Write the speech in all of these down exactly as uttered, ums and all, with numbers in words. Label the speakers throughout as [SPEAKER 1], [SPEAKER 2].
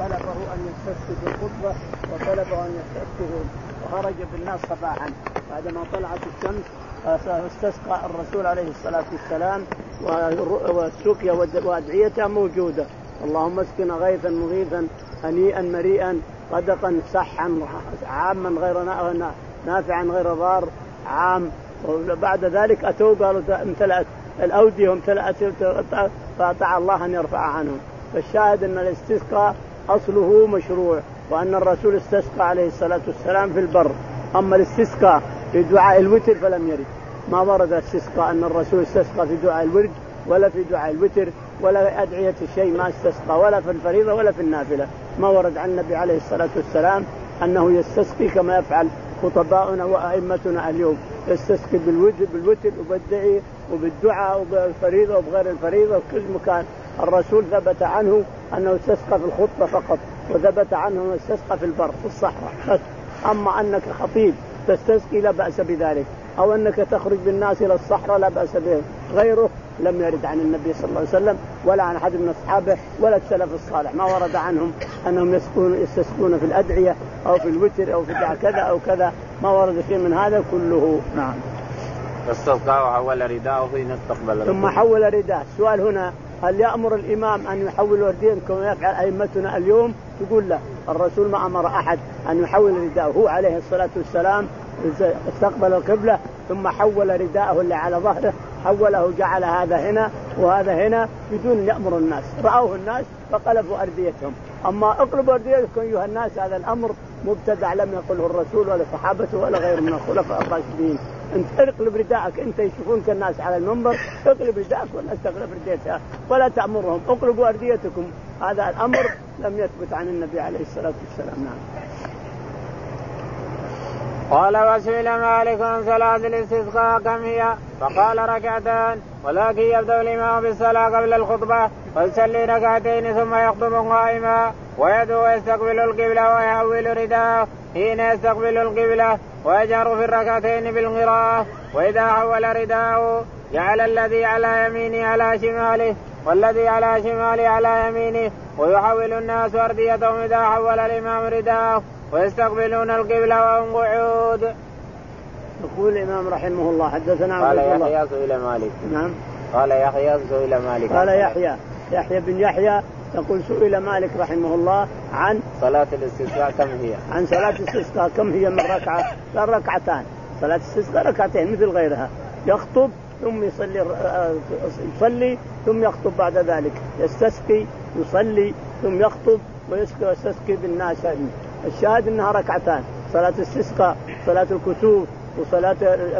[SPEAKER 1] طلبه أن يستسقي بالخطبة وطلبه أن يستسقي وخرج بالناس صباحا بعدما طلعت الشمس استسقى الرسول عليه الصلاة والسلام والسقيا وأدعيته موجودة. اللهم اسقنا غيثا مغيثا هنيئا مريئا غدقا صحا عاما غير نافعا غير ضار عام. وبعد ذلك أتوا قالوا امتلأت الأودية وامتلأت فأطاع الله أن يرفع عنهم. فالشاهد أن الاستسقاء أصله مشروع وأن الرسول استسقى عليه الصلاة والسلام في البر. أما الاستسقاء في دعاء الوتر فلم يرد، ما ورد الاستسقاء أن الرسول استسقى في دعاء الورد ولا في دعاء الوتر ولا أدعية الشيء ما استسقى ولا في الفريضة ولا في النافلة. ما ورد عن النبي عليه الصلاة والسلام أنه يستسقي كما يفعل خطباؤنا وأئمتنا اليوم، يستسقي بالوتر بالوتر وبالدعاء وبالدعاء وبالفريضة وبغير الفريضة وكل مكان. الرسول ثبت عنه أنه استسقى في الخطبة فقط، وثبت عنه أنه استسقى في البر في الصحراء بس. أما أنك خطيب تستسقي لا بأس بذلك، أو أنك تخرج بالناس إلى الصحراء لا بأس به، غيره لم يرد عن النبي صلى الله عليه وسلم ولا عن أحد من أصحابه ولا السلف الصالح. ما ورد عنهم أنهم يسقون يستسقون في الأدعية أو في الوتر أو في كذا أو كذا، ما ورد شيء من هذا كله. نعم.
[SPEAKER 2] فاستسقى وحول رداءه حين استقبل
[SPEAKER 1] ثم حول رداء. السؤال هنا هل يأمر الإمام أن يحول رداءه كما يفعل أئمتنا اليوم؟ تقول لا، الرسول ما أمر أحد أن يحول رداءه، هو عليه الصلاة والسلام استقبل القبلة ثم حول رداءه اللي على ظهره، حوله جعل هذا هنا وهذا هنا بدون يأمر الناس. رأوه الناس فقلبوا أرديتهم. أما اقلبوا أرديتكم أيها الناس هذا الأمر مبتدع لم يقله الرسول ولا صحابته ولا غير من الخلفاء الراشدين. انت اقلب رداءك، انت يشوفونك الناس على المنبر اقلب رداءك والناس تقلب رديتها ولا تأمرهم، اقلبوا أرديتكم. هذا الأمر لم يثبت عن النبي عليه الصلاة والسلام. نعم.
[SPEAKER 2] قال وسئل مالك عن صلاة الاستسقاء كم هي؟ فقال ركعتان، ولكن يبدأ الإمام بالصلاة قبل الخطبة ويصلي ركعتين ثم يخطب قائما ويدعو ويستقبل القبلة ويحول رداءه حين يستقبل القبلة ويجهر في الركعتين بالقراءة. وإذا حول رداءه جعل الذي على يمينه على شماله والذي على شماله على يمينه ويحول الناس أرديتهم إذا حول الإمام رداءه ويستقبلون القبلة وهم قعود.
[SPEAKER 1] يقول الإمام رحمه الله حدثنا
[SPEAKER 2] قال يحيى سئل مالك.
[SPEAKER 1] نعم.
[SPEAKER 2] قال يحيى سئل مالك.
[SPEAKER 1] قال يحيى يحيى بن يحيى يقول سئل مالك رحمه الله عن
[SPEAKER 2] صلاة الاستسقاء كم هي؟
[SPEAKER 1] عن صلاة الاستسقاء كم هي من ركعة؟ قال ركعتان. صلاة الاستسقاء ركعتين مثل غيرها، يخطب ثم يصلي يصلي ثم يخطب بعد ذلك، يستسقي يصلي ثم يخطب ويسقي ويستسقي بالناس. الشاهد انها ركعتان، صلاة الاستسقاء صلاة الكسوف وصلاة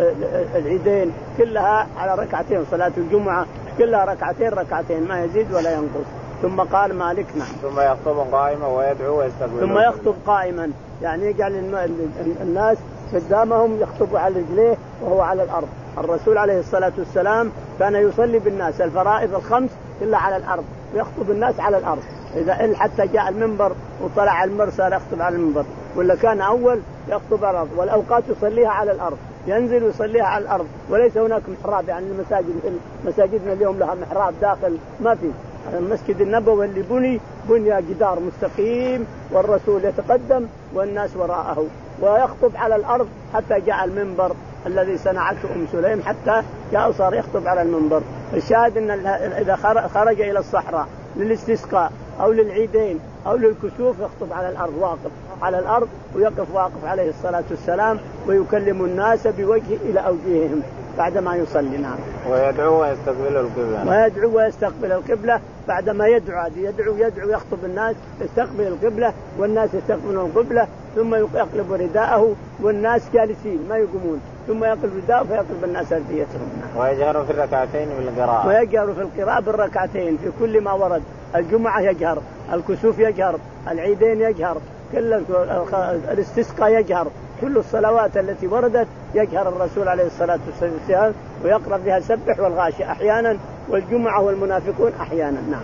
[SPEAKER 1] العيدين كلها على ركعتين، صلاة الجمعة كلها ركعتين ركعتين ما يزيد ولا ينقص. ثم قال مالك نعم.
[SPEAKER 2] ثم يخطب قائما ويدعو ويستقبل.
[SPEAKER 1] ثم يخطب قائما يعني يجعل الناس قدامهم يخطبوا على رجليه وهو على الأرض. الرسول عليه الصلاة والسلام كان يصلي بالناس الفرائض الخمس إلا على الأرض ويخطب الناس على الأرض. إذا حتى جاء المنبر وطلع المنبر صار يخطب على المنبر، ولا كان أول يخطب على الأرض، والأوقات يصليها على الأرض، ينزل ويصليها على الأرض. وليس هناك محراب، يعني المساجد مساجدنا اليوم لها محراب داخل، ما في. المسجد النبوي اللي بني بني جدار مستقيم والرسول يتقدم والناس وراءه ويخطب على الأرض حتى جاء المنبر الذي صنعته أم سليم حتى جاء صار يخطب على المنبر. الشاهد أن إذا خرج إلى الصحراء للاستسقاء أو للعيدين أو للكسوف يخطب على الأرض، واقف على الأرض ويقف واقف عليه الصلاة والسلام ويكلم الناس بوجهه إلى أوجههم بعدما يصلي. نعم.
[SPEAKER 2] ويدعو ويستقبل القبلة.
[SPEAKER 1] ويدعو ويستقبل القبلة بعدما يدعو يدعو يدعو يخطب الناس يستقبل القبلة والناس يستقبلون القبلة، ثم يقلب رداءه والناس جالسين ما يقومون، ثم يقلب رداءه فيقلب الناس أرديتهم.
[SPEAKER 2] ويجهر في الركعتين بالقراءة.
[SPEAKER 1] ويجهر في القراءة بالركعتين في كل ما ورد. الجمعة يجهر، الكسوف يجهر، العيدين يجهر، كل الاستسقاء يجهر، كل الصلوات التي وردت يجهر الرسول عليه الصلاة والسلام ويقرأ بها سبح والغاشي أحيانا والجمعة والمنافقون أحيانا. نعم.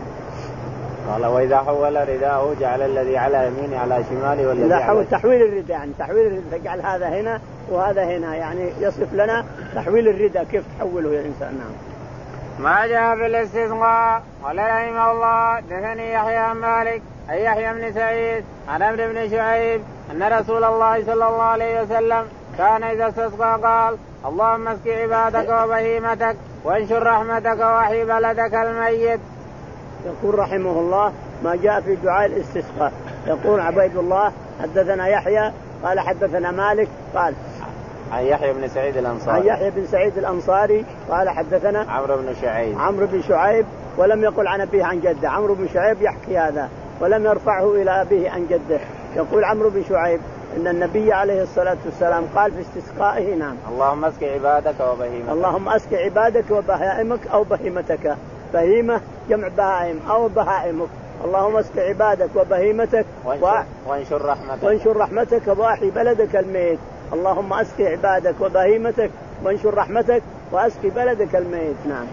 [SPEAKER 2] قال وإذا حول رداءه جعل الذي على يمينه على شماله والذي
[SPEAKER 1] إذا حول تحويل الرداء يعني تحويل الرداء جعل هذا هنا وهذا هنا، يعني يصف لنا تحويل الرداء كيف تحوله يا إنسان. نعم.
[SPEAKER 2] ما جاء في الاستسقاء. قال رحمه الله دثني يحيى عن مالك أي يحيى بن سعيد عن عمرو بن شعيب أن رسول الله صلى الله عليه وسلم كان إذا استسقى قال اللهم اسق عبادك وبهيمتك وانشر رحمتك واحي بلدك الميت.
[SPEAKER 1] يقول رحمه الله ما جاء في دعاء الاستسقاء. يقول عبيد الله حدثنا يحيى قال حدثنا مالك قال
[SPEAKER 2] عن يحيى بن سعيد الأنصاري
[SPEAKER 1] عن يحيى بن سعيد الأنصاري قال حدثنا
[SPEAKER 2] عمرو بن شعيب
[SPEAKER 1] عمرو بن شعيب ولم يقل عن أبيه عن جده. عمرو بن شعيب يحكي هذا ولم يرفعه إلى أبيه عن جده. يقول عمرو بن شعيب إن النبي عليه الصلاة والسلام قال في استسقائه نعم
[SPEAKER 2] اللهم اسق عبادك وبهيمتك.
[SPEAKER 1] اللهم اسق عبادك وبهائمك أو بهيمتك. بهيمة جمع بهائم أو بهائمك. اللهم اسق عبادك وبهيمتك
[SPEAKER 2] وانشر رحمتك
[SPEAKER 1] وانشر رحمتك واحي بلدك الميت. اللهم اسق عبادك وبهيمتك وانشر رحمتك واسق بلدك الميت. نعم.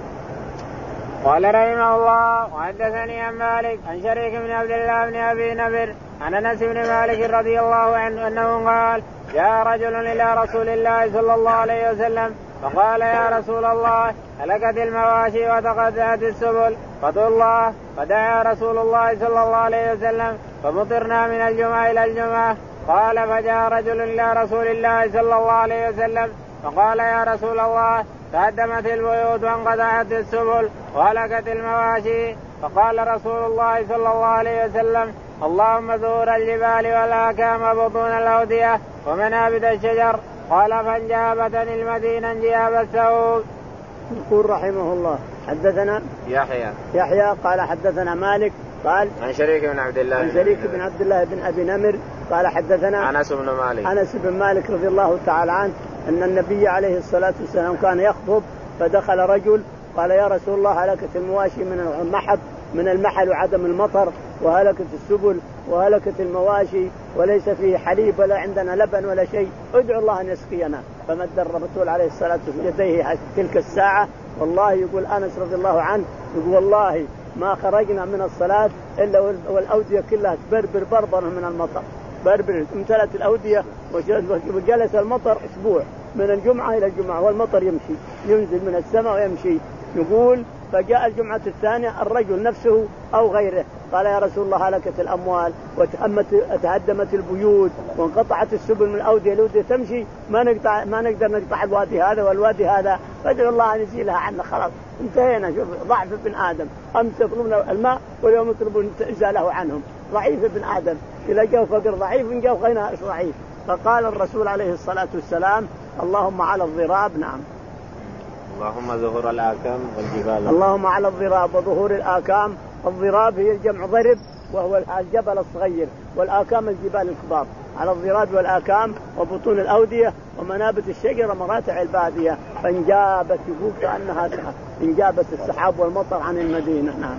[SPEAKER 2] قال رحمه الله وحدثني عن مالك عن شريك بن عبد الله بن ابي نمر عن انس بن مالك رضي الله عنه انه قال جاء رجل الى رسول الله صلى الله عليه وسلم فقال يا رسول الله هلكت المواشي وتقطعت السبل فادعوا الله. فدعا رسول الله صلى الله عليه وسلم فمطرنا من الجمعة إلى الجمعة. قال فجاء رجل إلى رسول الله صلى الله عليه وسلم فقال يا رسول الله تهدمت البيوت وانقطعت السبل وهلكت المواشي. فقال رسول الله صلى الله عليه وسلم اللهم ذور الجبال والآكام وبطون الأودية ومنابت الشجر. قال فانجابتني المدينة انجاب السوق.
[SPEAKER 1] يقول رحمه الله حدثنا
[SPEAKER 2] يحيى
[SPEAKER 1] يحيى قال حدثنا مالك قال
[SPEAKER 2] عن شريك بن عبد الله
[SPEAKER 1] عن شريك بن عبد الله بن أبي نمر قال حدثنا
[SPEAKER 2] أنس بن مالك
[SPEAKER 1] أنس بن مالك رضي الله تعالى عنه أن النبي عليه الصلاة والسلام كان يخطب فدخل رجل قال يا رسول الله هلكت المواشي من المحب من المحل وعدم المطر وهلكت السبل وهلكت المواشي وليس فيه حليب ولا عندنا لبن ولا شيء ادعو الله أن يسقينا. فمد الرسول عليه الصلاة والسلام يديه تلك الساعة والله يقول أنس رضي الله عنه يقول والله ما خرجنا من الصلاة إلا والأودية كلها تبربر بربر من المطر بربر امتلت الأودية وجلس المطر أسبوع من الجمعة إلى الجمعة والمطر يمشي ينزل من السماء ويمشي. يقول فجاء الجمعة الثانية الرجل نفسه أو غيره قال يا رسول الله هلكت الأموال وتهدمت البيوت وانقطعت السبل من الأودية الأودية تمشي ما نقطع ما نقدر نقطع الوادي هذا والوادي هذا فادعوا الله أن يزيلها عنا خلاص انتهينا. شوف ضعف ابن آدم أمس يطلبون الماء واليوم يطلبون إزاله عنهم. ضعيف ابن آدم إذا جاء فقر ضعيف إن جاء غنى ضعيف. فقال الرسول عليه الصلاة والسلام اللهم على الضراب. نعم.
[SPEAKER 2] اللهم ظهور الآكام والجبال.
[SPEAKER 1] اللهم على الضراب وظهور الآكام. الضراب هي الجمع ضرب وهو الجبل الصغير والآكام الجبال الكبار. على الضراب والآكام وبطون الأودية ومنابت الشجر ومراتع البادية. فانجابت يقول كأنها انجابت السحاب والمطر عن المدينة. نعم.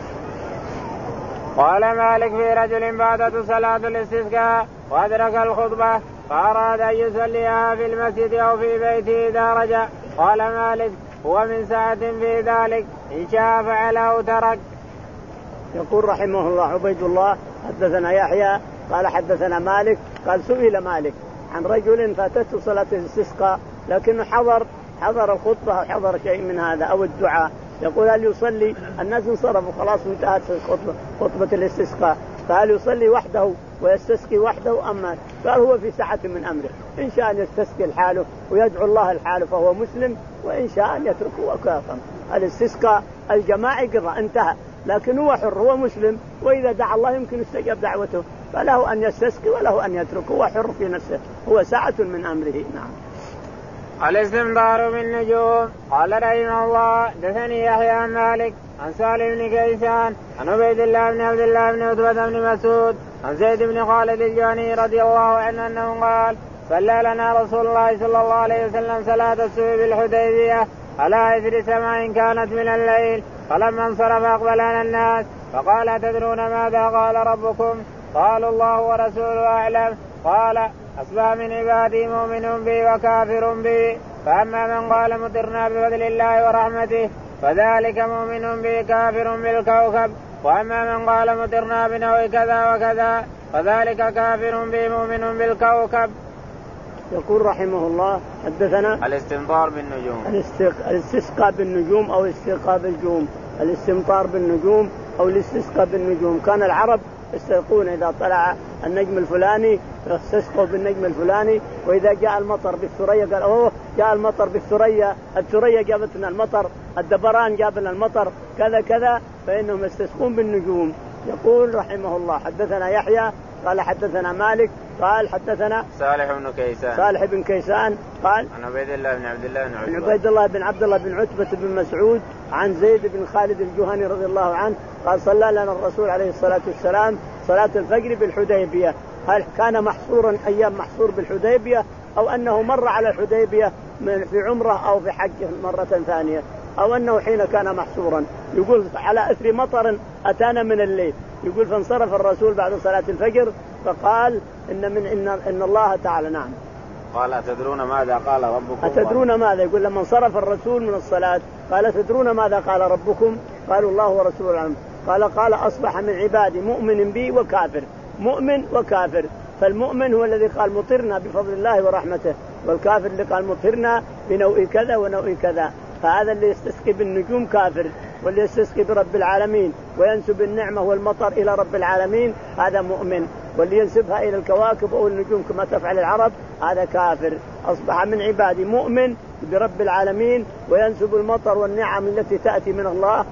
[SPEAKER 2] قال مالك في رجل فاتته صلاة الاستسقاء وأدرك الخطبة فأراد أن يصليها في المسجد أو في بيته إذا رجع. قال مالك هو من ساعة في ذلك إن شاء فعله ترك.
[SPEAKER 1] يقول رحمه الله عبيد الله حدثنا يحيى قال حدثنا مالك قال سئل مالك عن رجل فاتته صلاة الاستسقاء لكنه حضر حضر الخطبة حضر شيء من هذا أو الدعاء. يقول هل يصلي الناس انصرفوا خلاص انتهت خطبة, خطبة الاستسقاء فهل يصلي وحده ويستسقي وحده أما قال هو في ساعة من أمره إن شاء أن يستسقي الحاله ويدعو الله الحاله فهو مسلم وإن شاء أن يتركه وكافا. الاستسقاء الجماعي قضى انتهى لكن هو حر هو مسلم وإذا دعا الله يمكن يستجاب دعوته فله أن يستسقي وله أن يتركه هو حر في نفسه هو ساعة من أمره. نعم.
[SPEAKER 2] الاستمطار بالنجوم. قال رحمه الله دثني يحيى عن مالك عن سالم بن كيسان عن عبيد الله بن عبد الله بن عتبة بن مسعود عن زيد بن خالد الجهني رضي الله عنه أنه قال صلى لنا رسول الله صلى الله عليه وسلم صلاة الصبح بالحديبية على إثر سماء كانت من الليل فلما انصرف أقبلنا الناس فقال تدرون ماذا قال ربكم؟ قالوا الله ورسوله أعلم. قال أصبح من عبادي مؤمن بي وكافر بي فأما من قال مطرنا بفضل الله ورحمته فذلك مؤمن بي كافر بالكوكب وأما من قال مطرنا بنوع كذا وكذا فذلك كافر بي مؤمن بالكوكب.
[SPEAKER 1] يقول رحمه الله حدثنا
[SPEAKER 2] الاستمطار بالنجوم
[SPEAKER 1] الاستسقاء بالنجوم أو استسقاء بالنجوم الاستمطار بالنجوم أو الاستسقاء بالنجوم. كان العرب يستسقون إذا طلع النجم الفلاني يستسقوا بالنجم الفلاني، وإذا جاء المطر بالثريا قال أوه جاء المطر بالثريا، الثريا جابت لنا المطر، الدبران جاب لنا المطر، كذا كذا، فإنهم يستسقون بالنجوم. يقول رحمه الله حدثنا يحيى قال حدثنا مالك قال حدثنا
[SPEAKER 2] صالح بن كيسان
[SPEAKER 1] صالح بن كيسان قال
[SPEAKER 2] عن عبيد الله بن عبد الله بن عتبة
[SPEAKER 1] عبيد الله بن عبد الله بن عتبة بن مسعود عن زيد بن خالد الجهني رضي الله عنه قال صلى لنا الرسول عليه الصلاة والسلام صلاة الفجر بالحديبية. هل كان محصورا أيام محصور بالحديبية أو أنه مر على الحديبية في عمره أو في حج مرة ثانية، أو أنه حين كان محصورا؟ يقول على أثر مطر أتانا من الليل، يقول فانصرف الرسول بعد صلاة الفجر فقال إن من إن إن الله تعالى نعم
[SPEAKER 2] قال أتدرون ماذا قال ربكم؟
[SPEAKER 1] أتدرون ماذا؟ يقول لما انصرف الرسول من الصلاة قال أتدرون ماذا قال ربكم؟ قالوا الله ورسوله أعلم. قال قال أصبح من عبادي مؤمن بي وكافر، مؤمن وكافر. فالمؤمن هو الذي قال مطرنا بفضل الله ورحمته، والكافر اللي قال مطرنا بنوء كذا ونوء كذا. فهذا اللي يستسقي بالنجوم كافر، واللي يستسقي برب العالمين وينسب النعمة والمطر إلى رب العالمين هذا مؤمن، واللي ينسبها إلى الكواكب أو النجوم كما تفعل العرب هذا كافر. أصبح من عبادي مؤمن برب العالمين وينسب المطر والنعم التي تأتي من الله،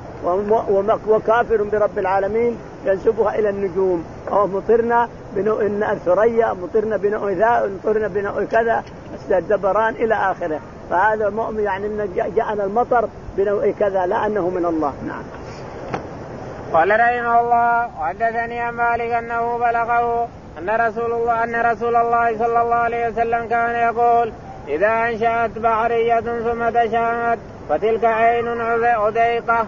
[SPEAKER 1] وكافر برب العالمين ينسبها إلى النجوم، أو مطرنا بنوء الثريا، مطرنا بنوء ذا، مطرنا بنوء كذا، الدبران إلى آخره. فهذا مؤمن يعني أن جاءنا المطر بنوء كذا، لا أنه من الله. نعم.
[SPEAKER 2] قال رحمه الله وحدثني عن مالك أنه بلغه أن رسول الله أن رسول الله صلى الله عليه وسلم كان يقول إذا أنشأت بحرية ثم تشامت فتلك عين عديقة.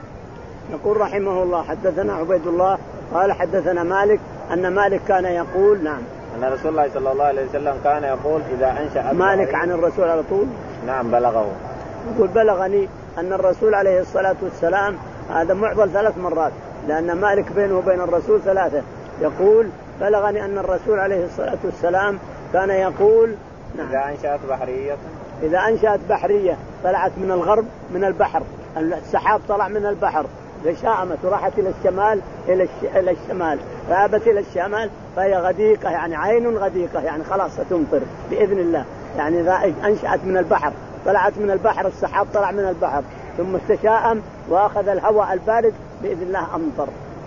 [SPEAKER 1] يقول رحمه الله حدثنا عبيد الله قال حدثنا مالك أن مالك كان يقول نعم
[SPEAKER 2] أن رسول الله صلى الله عليه وسلم كان يقول إذا أنشأت
[SPEAKER 1] مالك عن الرسول على طول.
[SPEAKER 2] نعم بلغه.
[SPEAKER 1] يقول بلغني أن الرسول عليه الصلاة والسلام، هذا معضل ثلاث مرات لأن مالك بينه وبين الرسول ثلاثة. يقول بلغني أن الرسول عليه الصلاة والسلام كان يقول
[SPEAKER 2] نعم إذا أنشأت بحرية
[SPEAKER 1] إذا أنشأت بحرية طلعت من الغرب من البحر، السحاب طلع من البحر تشاءمت وراحت إلى الشمال إلى إلى الشمال ذهبت إلى الشمال، فهي غديقة يعني عين غديقة يعني خلاص ستمطر بإذن الله. يعني إذا أنشأت من البحر طلعت من البحر، السحاب طلع من البحر ثم تشاءم وأخذ الهواء البارد بإذن الله أمطر.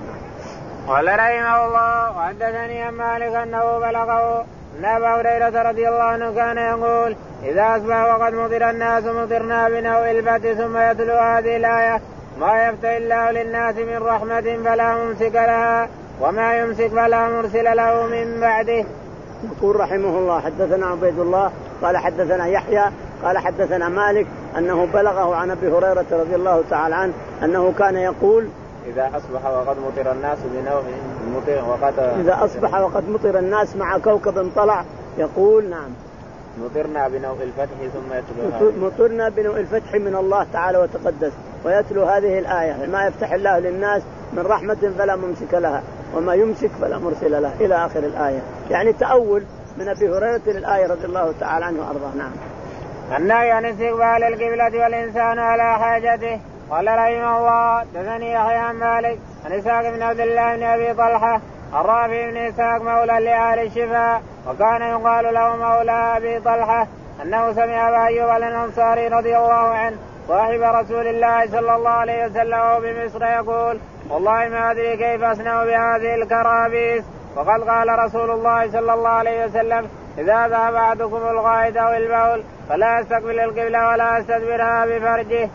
[SPEAKER 2] قال رحمه الله وحدثني عن مالك أنه بلغه أن أبا هريرة رضي الله عنه كان يقول إذا أصبح وقد مطر الناس مطرنا بنوء الفتح، ثم يتلو هذه الآية ما يفتح الله للناس من رحمة فلا ممسك لها وما يمسك فلا مرسل له من بعده.
[SPEAKER 1] يقول رحمه الله حدثنا عبيد الله قال حدثنا يحيى قال حدثنا مالك أنه بلغه عن أبي هريرة رضي الله تعالى عنه أنه كان يقول
[SPEAKER 2] إذا أصبح وقد مطر الناس بنوء مطر وقد
[SPEAKER 1] إذا أصبح وقد مطر الناس مع كوكب طلع يقول نعم
[SPEAKER 2] مطرنا بنوء الفتح ثم يتلو
[SPEAKER 1] مطرنا بنوء الفتح من الله تعالى وتقدس ويتلو هذه الآية ما يفتح الله للناس من رحمة فلا ممسك لها وما يمسك فلا مرسل له إلى آخر الآية. يعني تأول من أبي هريرة للآية رضي الله تعالى عنه وأرضاه. نعم.
[SPEAKER 2] النهي عن استقبال القبلة والإنسان على حاجته. قال رحمه الله دثني يحيى عن مالك عن إسحاق بن عبد الله بن أبي طلحة الرافع بن إسحاق مولى لآل الشفاء وكان يقال له مولى أبي طلحة أنه سمع أبا أيوب الأنصاري رضي الله عنه صاحب رسول الله صلى الله عليه وسلم بمصر يقول والله ما أدري كيف أصنع بهذه الكرابيس. وقد قال رسول الله صلى الله عليه وسلم إذا ذهب أحدكم الغائط أو البول فلا يستقبل القبلة ولا يستدبرها بفرجه.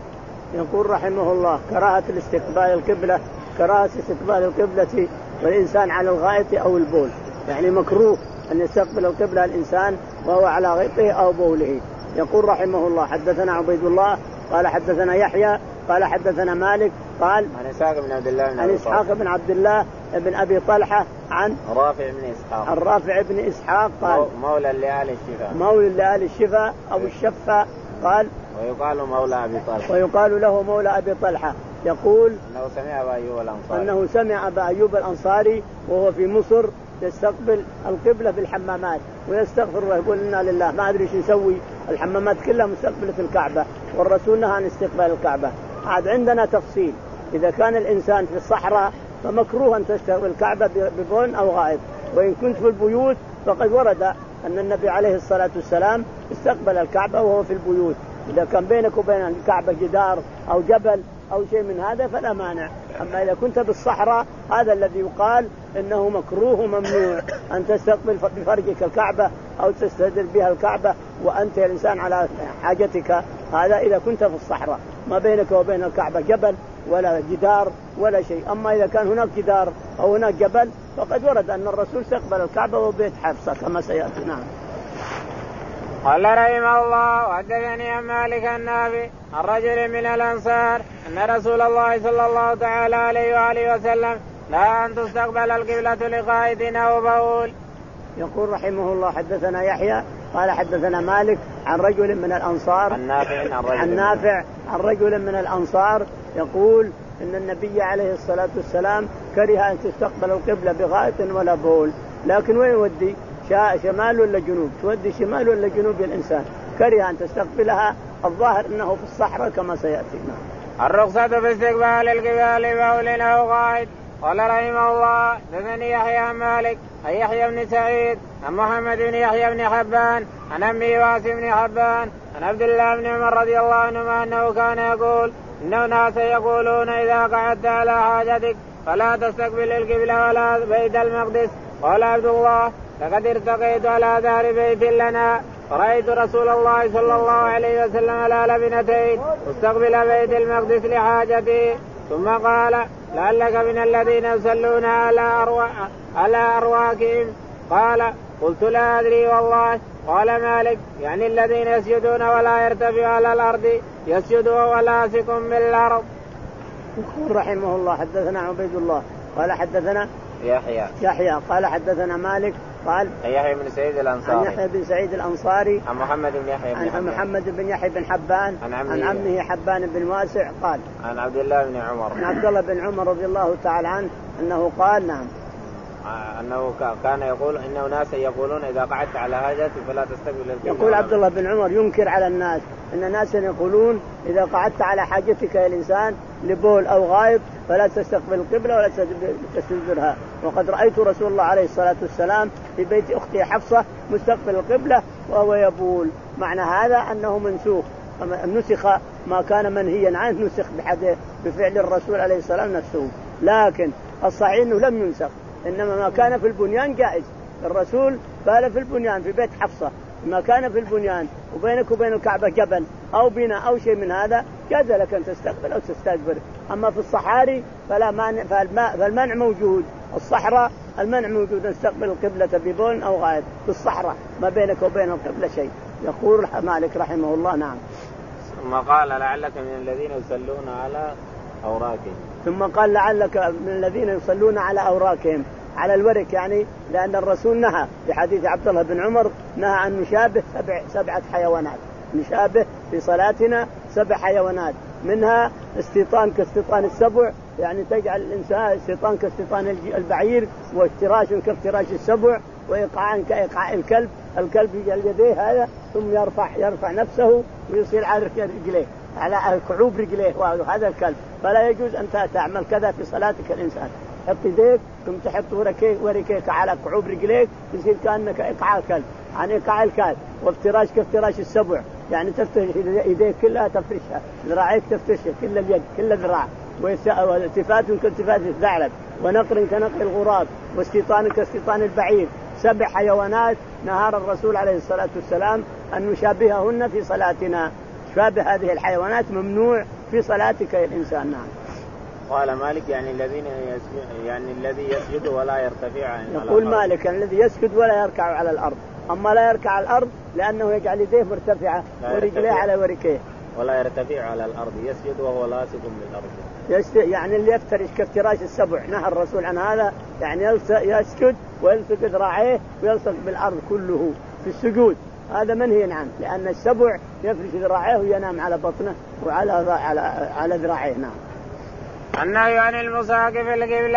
[SPEAKER 1] يقول رحمه الله كراهة الاستقبال القبلة، كراهة استقبال القبلة والإنسان على الغائط أو البول، يعني مكروه أن يستقبل القبلة الإنسان وهو على غائطه أو بوله. يقول رحمه الله حدثنا عبيد الله قال حدثنا يحيى قال حدثنا مالك قال
[SPEAKER 2] عن إسحاق بن عبد الله
[SPEAKER 1] عن إسحاق بن عبد الله بن أبي طلحة عن
[SPEAKER 2] رافع بن إسحاق
[SPEAKER 1] الرافع بن إسحاق قال
[SPEAKER 2] مولى لآل الشفاء
[SPEAKER 1] مولى لآل الشفاء أو الشفاء قال
[SPEAKER 2] ويقال مولى أبي طلحة
[SPEAKER 1] ويقال له مولى أبي طلحة يقول
[SPEAKER 2] أنه سمع أبا أيوب الأنصاري
[SPEAKER 1] أنه سمع أبا أيوب الأنصاري وهو في مصر يستقبل القبلة بالحمامات ويستغفر ويقول إنا لله ما أدري شو يسوي، الحمامات كلها مستقبلة الكعبة والرسول نهى عن استقبال الكعبة. عاد عندنا تفصيل، إذا كان الإنسان في الصحراء فمكروه أن تستقبل الكعبة ببول أو غائط، وإن كنت في البيوت فقد ورد أن النبي عليه الصلاة والسلام استقبل الكعبة وهو في البيوت. إذا كان بينك وبين الكعبة جدار أو جبل أو شيء من هذا فلا مانع. أما إذا كنت بالصحراء هذا الذي يقال إنه مكروه وممنوع أن تستقبل بفرجك الكعبة أو تستدر بها الكعبة وأنت الإنسان على حاجتك. هذا إذا كنت في الصحراء ما بينك وبين الكعبة جبل ولا جدار ولا شيء. أما إذا كان هناك جدار أو هناك جبل فقد ورد أن الرسول استقبل الكعبة وبيت حفصة كما سيأتي. نعم.
[SPEAKER 2] قال رحمه الله وحدثني عن مالك النافع عن رجل من الأنصار أن رسول الله صلى الله تعالى عليه وآله وسلم لا أن تستقبل القبلة لقائد أو بول.
[SPEAKER 1] يقول رحمه الله حدثنا يحيى قال حدثنا مالك عن رجل من الأنصار
[SPEAKER 2] عن نافع عن رجل,
[SPEAKER 1] عن نافع عن رجل من الأنصار يقول إن النبي عليه الصلاة والسلام كره أن تستقبل القبلة بغائط ولا بول. لكن وين ودي شمال ولا جنوب؟ تودي شمال ولا جنوب الإنسان؟ كره أن تستقبلها. الظاهر أنه في الصحراء كما سيأتي.
[SPEAKER 2] الرخصة في استقبال القبلة بول أو غائط. قال رحمه الله حدثني يحيى عن مالك عن يحيى بن سعيد عن محمد بن يحيى بن حبان عن أمي واسم بن حبان عن عبد الله بن عمر رضي الله عنهما أنه كان يقول إن ناس يقولون إذا قعدت على حاجتك فلا تستقبل القبلة ولا بيت المقدس. قال عبد الله لقد ارتقيت على دار بيت لنا فرأيت رسول الله صلى الله عليه وسلم على لبنتين مستقبل بيت المقدس لحاجتي. ثم قال لعلك من الذين يصلون على أروا... على أرواكهم. قال قلت لا أدري والله. قال مالك يعني الذين يسجدون ولا يرتفع على الأرض يسجد وهو لاصق بالأرض.
[SPEAKER 1] يقول رحمه الله حدثنا عبيد الله قال حدثنا
[SPEAKER 2] يحيى
[SPEAKER 1] يحيى قال حدثنا مالك قال
[SPEAKER 2] يحيى بن سعيد الأنصاري
[SPEAKER 1] عن يحيى بن سعيد الأنصاري
[SPEAKER 2] عن محمد بن يحيى بن
[SPEAKER 1] عن محمد بن يحيى بن حبان
[SPEAKER 2] عن
[SPEAKER 1] عن
[SPEAKER 2] عمه,
[SPEAKER 1] عمه حبان بن واسع قال
[SPEAKER 2] عن عبد الله بن عمر
[SPEAKER 1] عن عبد الله بن عمر رضي الله تعالى عنه أنه قال نعم
[SPEAKER 2] أنه كان يقول إنه ناس يقولون إذا قعدت على حاجتك فلا تستقبل القبلة.
[SPEAKER 1] يقول عبد الله بن عمر ينكر على الناس إن ناس يقولون إذا قعدت على حاجتك يا الإنسان لبول أو غائط فلا تستقبل القبلة ولا تستدبرها. وقد رأيت رسول الله عليه الصلاة والسلام في بيت أختي حفصة مستقبل القبلة وهو يبول. معنى هذا أنه منسوخ، نسخ ما كان منهيا عنه نسخ بحد بفعل الرسول عليه السلام نفسه. لكن الصحيح أنه لم ينسخ، إنما ما كان في البنيان جائز. الرسول قال في البنيان في بيت حفصة ما كان في البنيان وبينك وبين الكعبة جبل أو بناء أو شيء من هذا جاز لك أن تستقبل أو تستدبر. أما في الصحاري فلا مانع، فالمنع موجود. الصحراء المنع موجود أن تستقبل القبلة ببول أو غائط. في الصحراء ما بينك وبين القبلة شيء. يقول مالك رحمه الله نعم.
[SPEAKER 2] ثم قال لعلك من الذين يصلون على أوراقهم.
[SPEAKER 1] ثم قال لعلك من الذين يصلون على أوراقهم، على الورك يعني، لأن الرسول نهى في حديث عبد الله بن عمر نهى عن نشابه سبع سبعة حيوانات، نشابه في صلاتنا سبع حيوانات، منها استيطان كاستيطان السبع، يعني تجعل الإنسان استيطان كاستيطان البعير، وافتراش كافتراش السبع، وإيقاع كإيقاع الكلب. الكلب يجعل يديه هذا ثم يرفع يرفع نفسه ويصير على رجليه على كعوب رجليه، وهذا الكلب. فلا يجوز أن تعمل كذا في صلاتك الإنسان. حط يديك ثم تحط وركيك وركيك على كعوب رجليك يصير كأنك إيقاع الكلب، عن إيقاع الكلب. وافتراش كافتراش السبع، يعني تفتش يديك كلها تفتشها، ذراعيك تفتشها كل اليد كل الذراع. والتفات كالتفات الثعلب، ونقر كنقر الغراب، واستيطان كاستيطان البعير. سبع حيوانات نهار الرسول عليه الصلاة والسلام أن نشابههن في صلاتنا. شابه هذه الحيوانات ممنوع في صلاتك يا الإنسان. نعم.
[SPEAKER 2] قال مالك يعني الذين يسجد، يعني الذي يسجد ولا يرتفع على الأرض.
[SPEAKER 1] يقول مالك يعني الذي يسجد ولا يركع على الأرض. أما لا يركع على الأرض لأنه يجعل يديه مرتفعة ورجليه على وركيه.
[SPEAKER 2] ولا يرتفع على الأرض يسجد وهو لاصق بالأرض.
[SPEAKER 1] يعني اللي يفترش كافتراش السبع نهى الرسول عن هذا، يعني يسجد ويلصق ذراعيه ويلصق بالأرض كله في السجود. هذا منهي عنه، لأن السبع يفرش ذراعيه وينام على بطنه وعلى على على ذراعيه. نعم.
[SPEAKER 2] النهي عن المصاق في القبلة.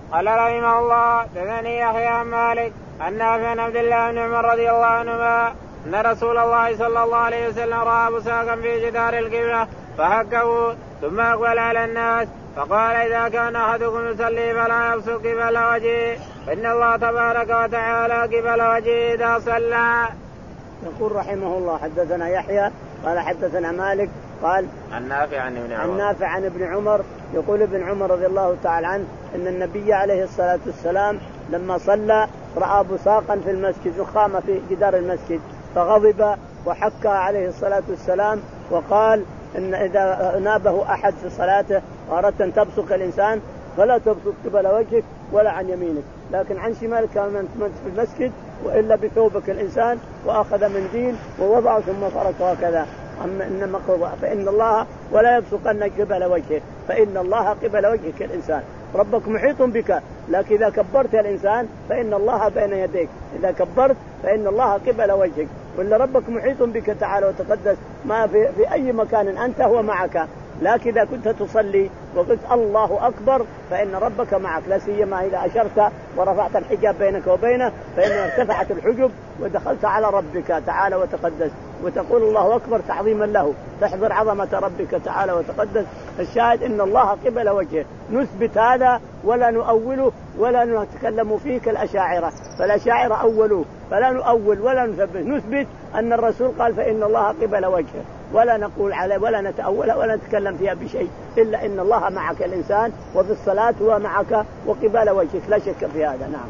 [SPEAKER 2] قال رحمه الله دثني يحيى عن مالك عن نافع عن عبد الله بن عمر رضي الله عنهما أن رسول الله صلى الله عليه وسلم رأى بصاقا في جدار القبلة فحكه ثم أقبل على الناس فقال إذا كان أحدكم يصلي فلا يبصق قبل وجهه فإن الله تبارك وتعالى قبل وجهه إذا صلى.
[SPEAKER 1] يقول رحمه الله حدثنا يحيى قال حدثنا مالك قال
[SPEAKER 2] عن نافع عن ابن عمر
[SPEAKER 1] عن نافع عن ابن عمر يقول ابن عمر رضي الله تعالى عنه أن النبي عليه الصلاة والسلام لما صلى رأى بصاقا في المسجد رخامة في جدار المسجد فغضب وحكى عليه الصلاة والسلام وقال إن إذا نابه أحد في صلاته وأردت أن تبصق الإنسان فلا تبصق قبل وجهك ولا عن يمينك لكن عن شمالك في المسجد وإلا بثوبك الإنسان وأخذ منديل ووضعه ثم تركه هكذا. إنما فإن الله ولا يبصقن قبل وجهه فإن الله قبل وجهك الإنسان ربك محيط بك لكن إذا كبرت الإنسان فإن الله بين يديك إذا كبرت فإن الله قبل وجهك ولا ربك محيط بك تعالى وتقدس ما في, في أي مكان أنت هو معك لكن إذا كنت تصلي وقلت الله أكبر فإن ربك معك لا سيما إذا أشرت ورفعت الحجاب بينك وبينه فإن ارتفعت الحجب ودخلت على ربك تعالى وتقدس وتقول الله أكبر تعظيما له تحضر عظمة ربك تعالى وتقدس. الشاهد إن الله قبل وجهه نثبت هذا ولا نؤوله ولا نتكلم فيه كالأشاعرة فالأشاعرة أولوه فلا نؤول ولا نثبت نثبت أن الرسول قال فإن الله قبل وجهه ولا نقول عليه ولا نتأول ولا نتكلم فيها بشيء إلا إن الله معك الإنسان وفي الصلاة هو معك وقبل وجهك لا شك في هذا. نعم.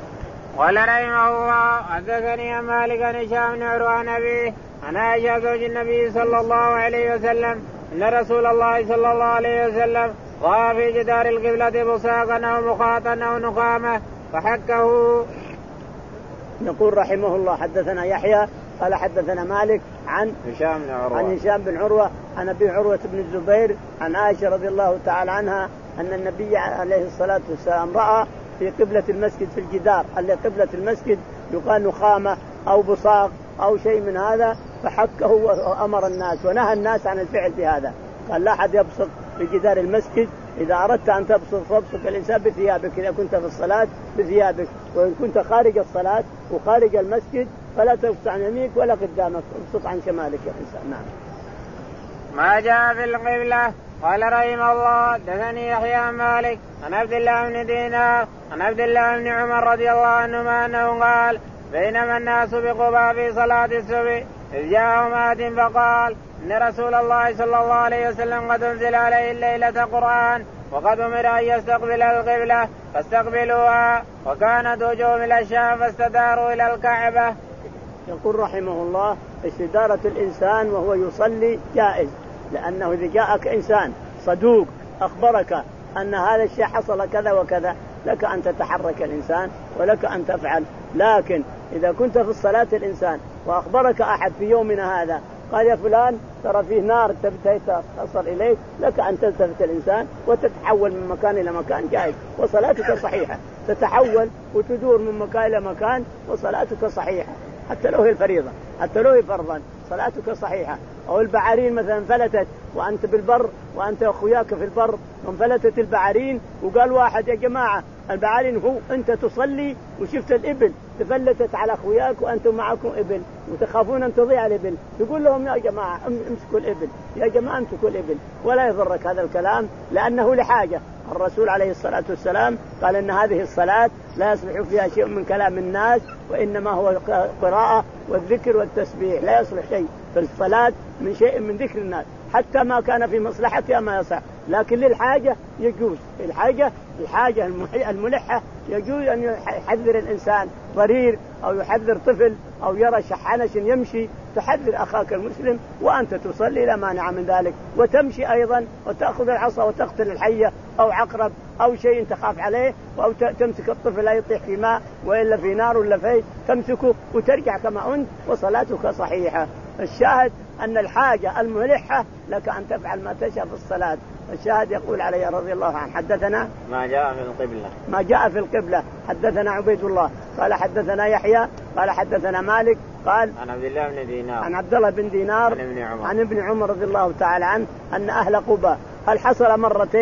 [SPEAKER 2] قال رحمه الله حدثني مالك عن هشام بن عروة عن أبيه عن عائشة زوج النبي صلى الله عليه وسلم أن رسول الله صلى الله عليه وسلم رأى في جدار القبلة بصاقا أو مخاطا أو نخامة فحكه.
[SPEAKER 1] يقول رحمه الله حدثنا يحيى قال حدثنا مالك عن
[SPEAKER 2] هشام بن عروة
[SPEAKER 1] عن هشام بن عروة عن أبي عروة بن الزبير عن عائشة رضي الله تعالى عنها أن النبي عليه الصلاة والسلام رأى في قبلة المسجد في الجدار اللي قبلة المسجد يقال نخامة أو بصاق أو شيء من هذا فحكه وأمر الناس ونهى الناس عن الفعل بهذا قال لا أحد يبصق في جدار المسجد إذا أردت أن تبصق فابصق الإنسان بثيابك إذا كنت في الصلاة بثيابك وإن كنت خارج الصلاة وخارج المسجد فلا تبصق عن يمينك ولا قدامك ابصق عن شمالك يا إنسان. نعم.
[SPEAKER 2] ما جاء في القبلة قال رحمه الله دثني يحيى عن مالك عن عبد الله بن دينار عن عبد الله بن عمر رضي الله عنهما أنه قال بينما الناس بقباء في صلاة الصبح إذ جاءهم آت فقال إن رسول الله صلى الله عليه وسلم قد أنزل عليه الليلة قرآن وقد أمر أن يستقبل القبلة فاستقبلوها وكانت وجوههم إلى الشام فاستداروا إلى الكعبة.
[SPEAKER 1] يقول رحمه الله استدارة الإنسان وهو يصلي جائز لأنه إذا جاءك إنسان صدوق أخبرك أن هذا الشيء حصل كذا وكذا لك أن تتحرك الإنسان ولك أن تفعل لكن إذا كنت في الصلاة الإنسان وأخبرك أحد في يومنا هذا قال يا فلان ترى فيه نار تصل إليك لك أن تلتفت الإنسان وتتحول من مكان إلى مكان جائز وصلاتك صحيحة تتحول وتدور من مكان إلى مكان وصلاتك صحيحة حتى لو هي الفريضة حتى لو هي فرضا صلاتك صحيحة. أو البعارين مثلا فلتت وأنت بالبر وأنت أخوياك في البر وانفلتت البعارين وقال واحد يا جماعة البعارين هو أنت تصلي وشفت الإبل تفلتت على أخوياك وأنتم معكم إبل وتخافون أن تضيع الإبل يقول لهم يا جماعة امسكوا الإبل يا جماعة امسكوا الإبل ولا يضرك هذا الكلام لأنه لحاجة. الرسول عليه الصلاة والسلام قال إن هذه الصلاة لا يصلح فيها شيء من كلام الناس وإنما هو قراءة والذكر والتسبيح لا يصلح شيء في الصلاة من شيء من ذكر الناس حتى ما كان في مصلحتها ما يصح لكن للحاجة يجوز الحاجة الحاجة الملحة يجوز أن يحذر الإنسان ضرير أو يحذر طفل أو يرى شحنش يمشي تحذر أخاك المسلم وأنت تصلي لا مانع من ذلك وتمشي أيضا وتأخذ العصا وتقتل الحية أو عقرب أو شيء تخاف عليه أو تمسك الطفل لا يطيح في ماء وإلا في نار ولا في تمسكه وترجع كما أنت وصلاتك صحيحة. الشاهد أن الحاجة الملحة لك أن تفعل ما تشاء في الصلاة. الشاهد يقول علي رضي الله عنه حدثنا
[SPEAKER 2] ما جاء في القبلة
[SPEAKER 1] ما جاء في القبلة حدثنا عبيد الله قال حدثنا يحيى قال حدثنا مالك قال
[SPEAKER 2] عن عبد الله بن دينار
[SPEAKER 1] عن عبد الله بن دينار
[SPEAKER 2] عن ابن عمر
[SPEAKER 1] عن ابن عمر رضي الله تعالى عنه أن أهل قباء هل حصل مرتين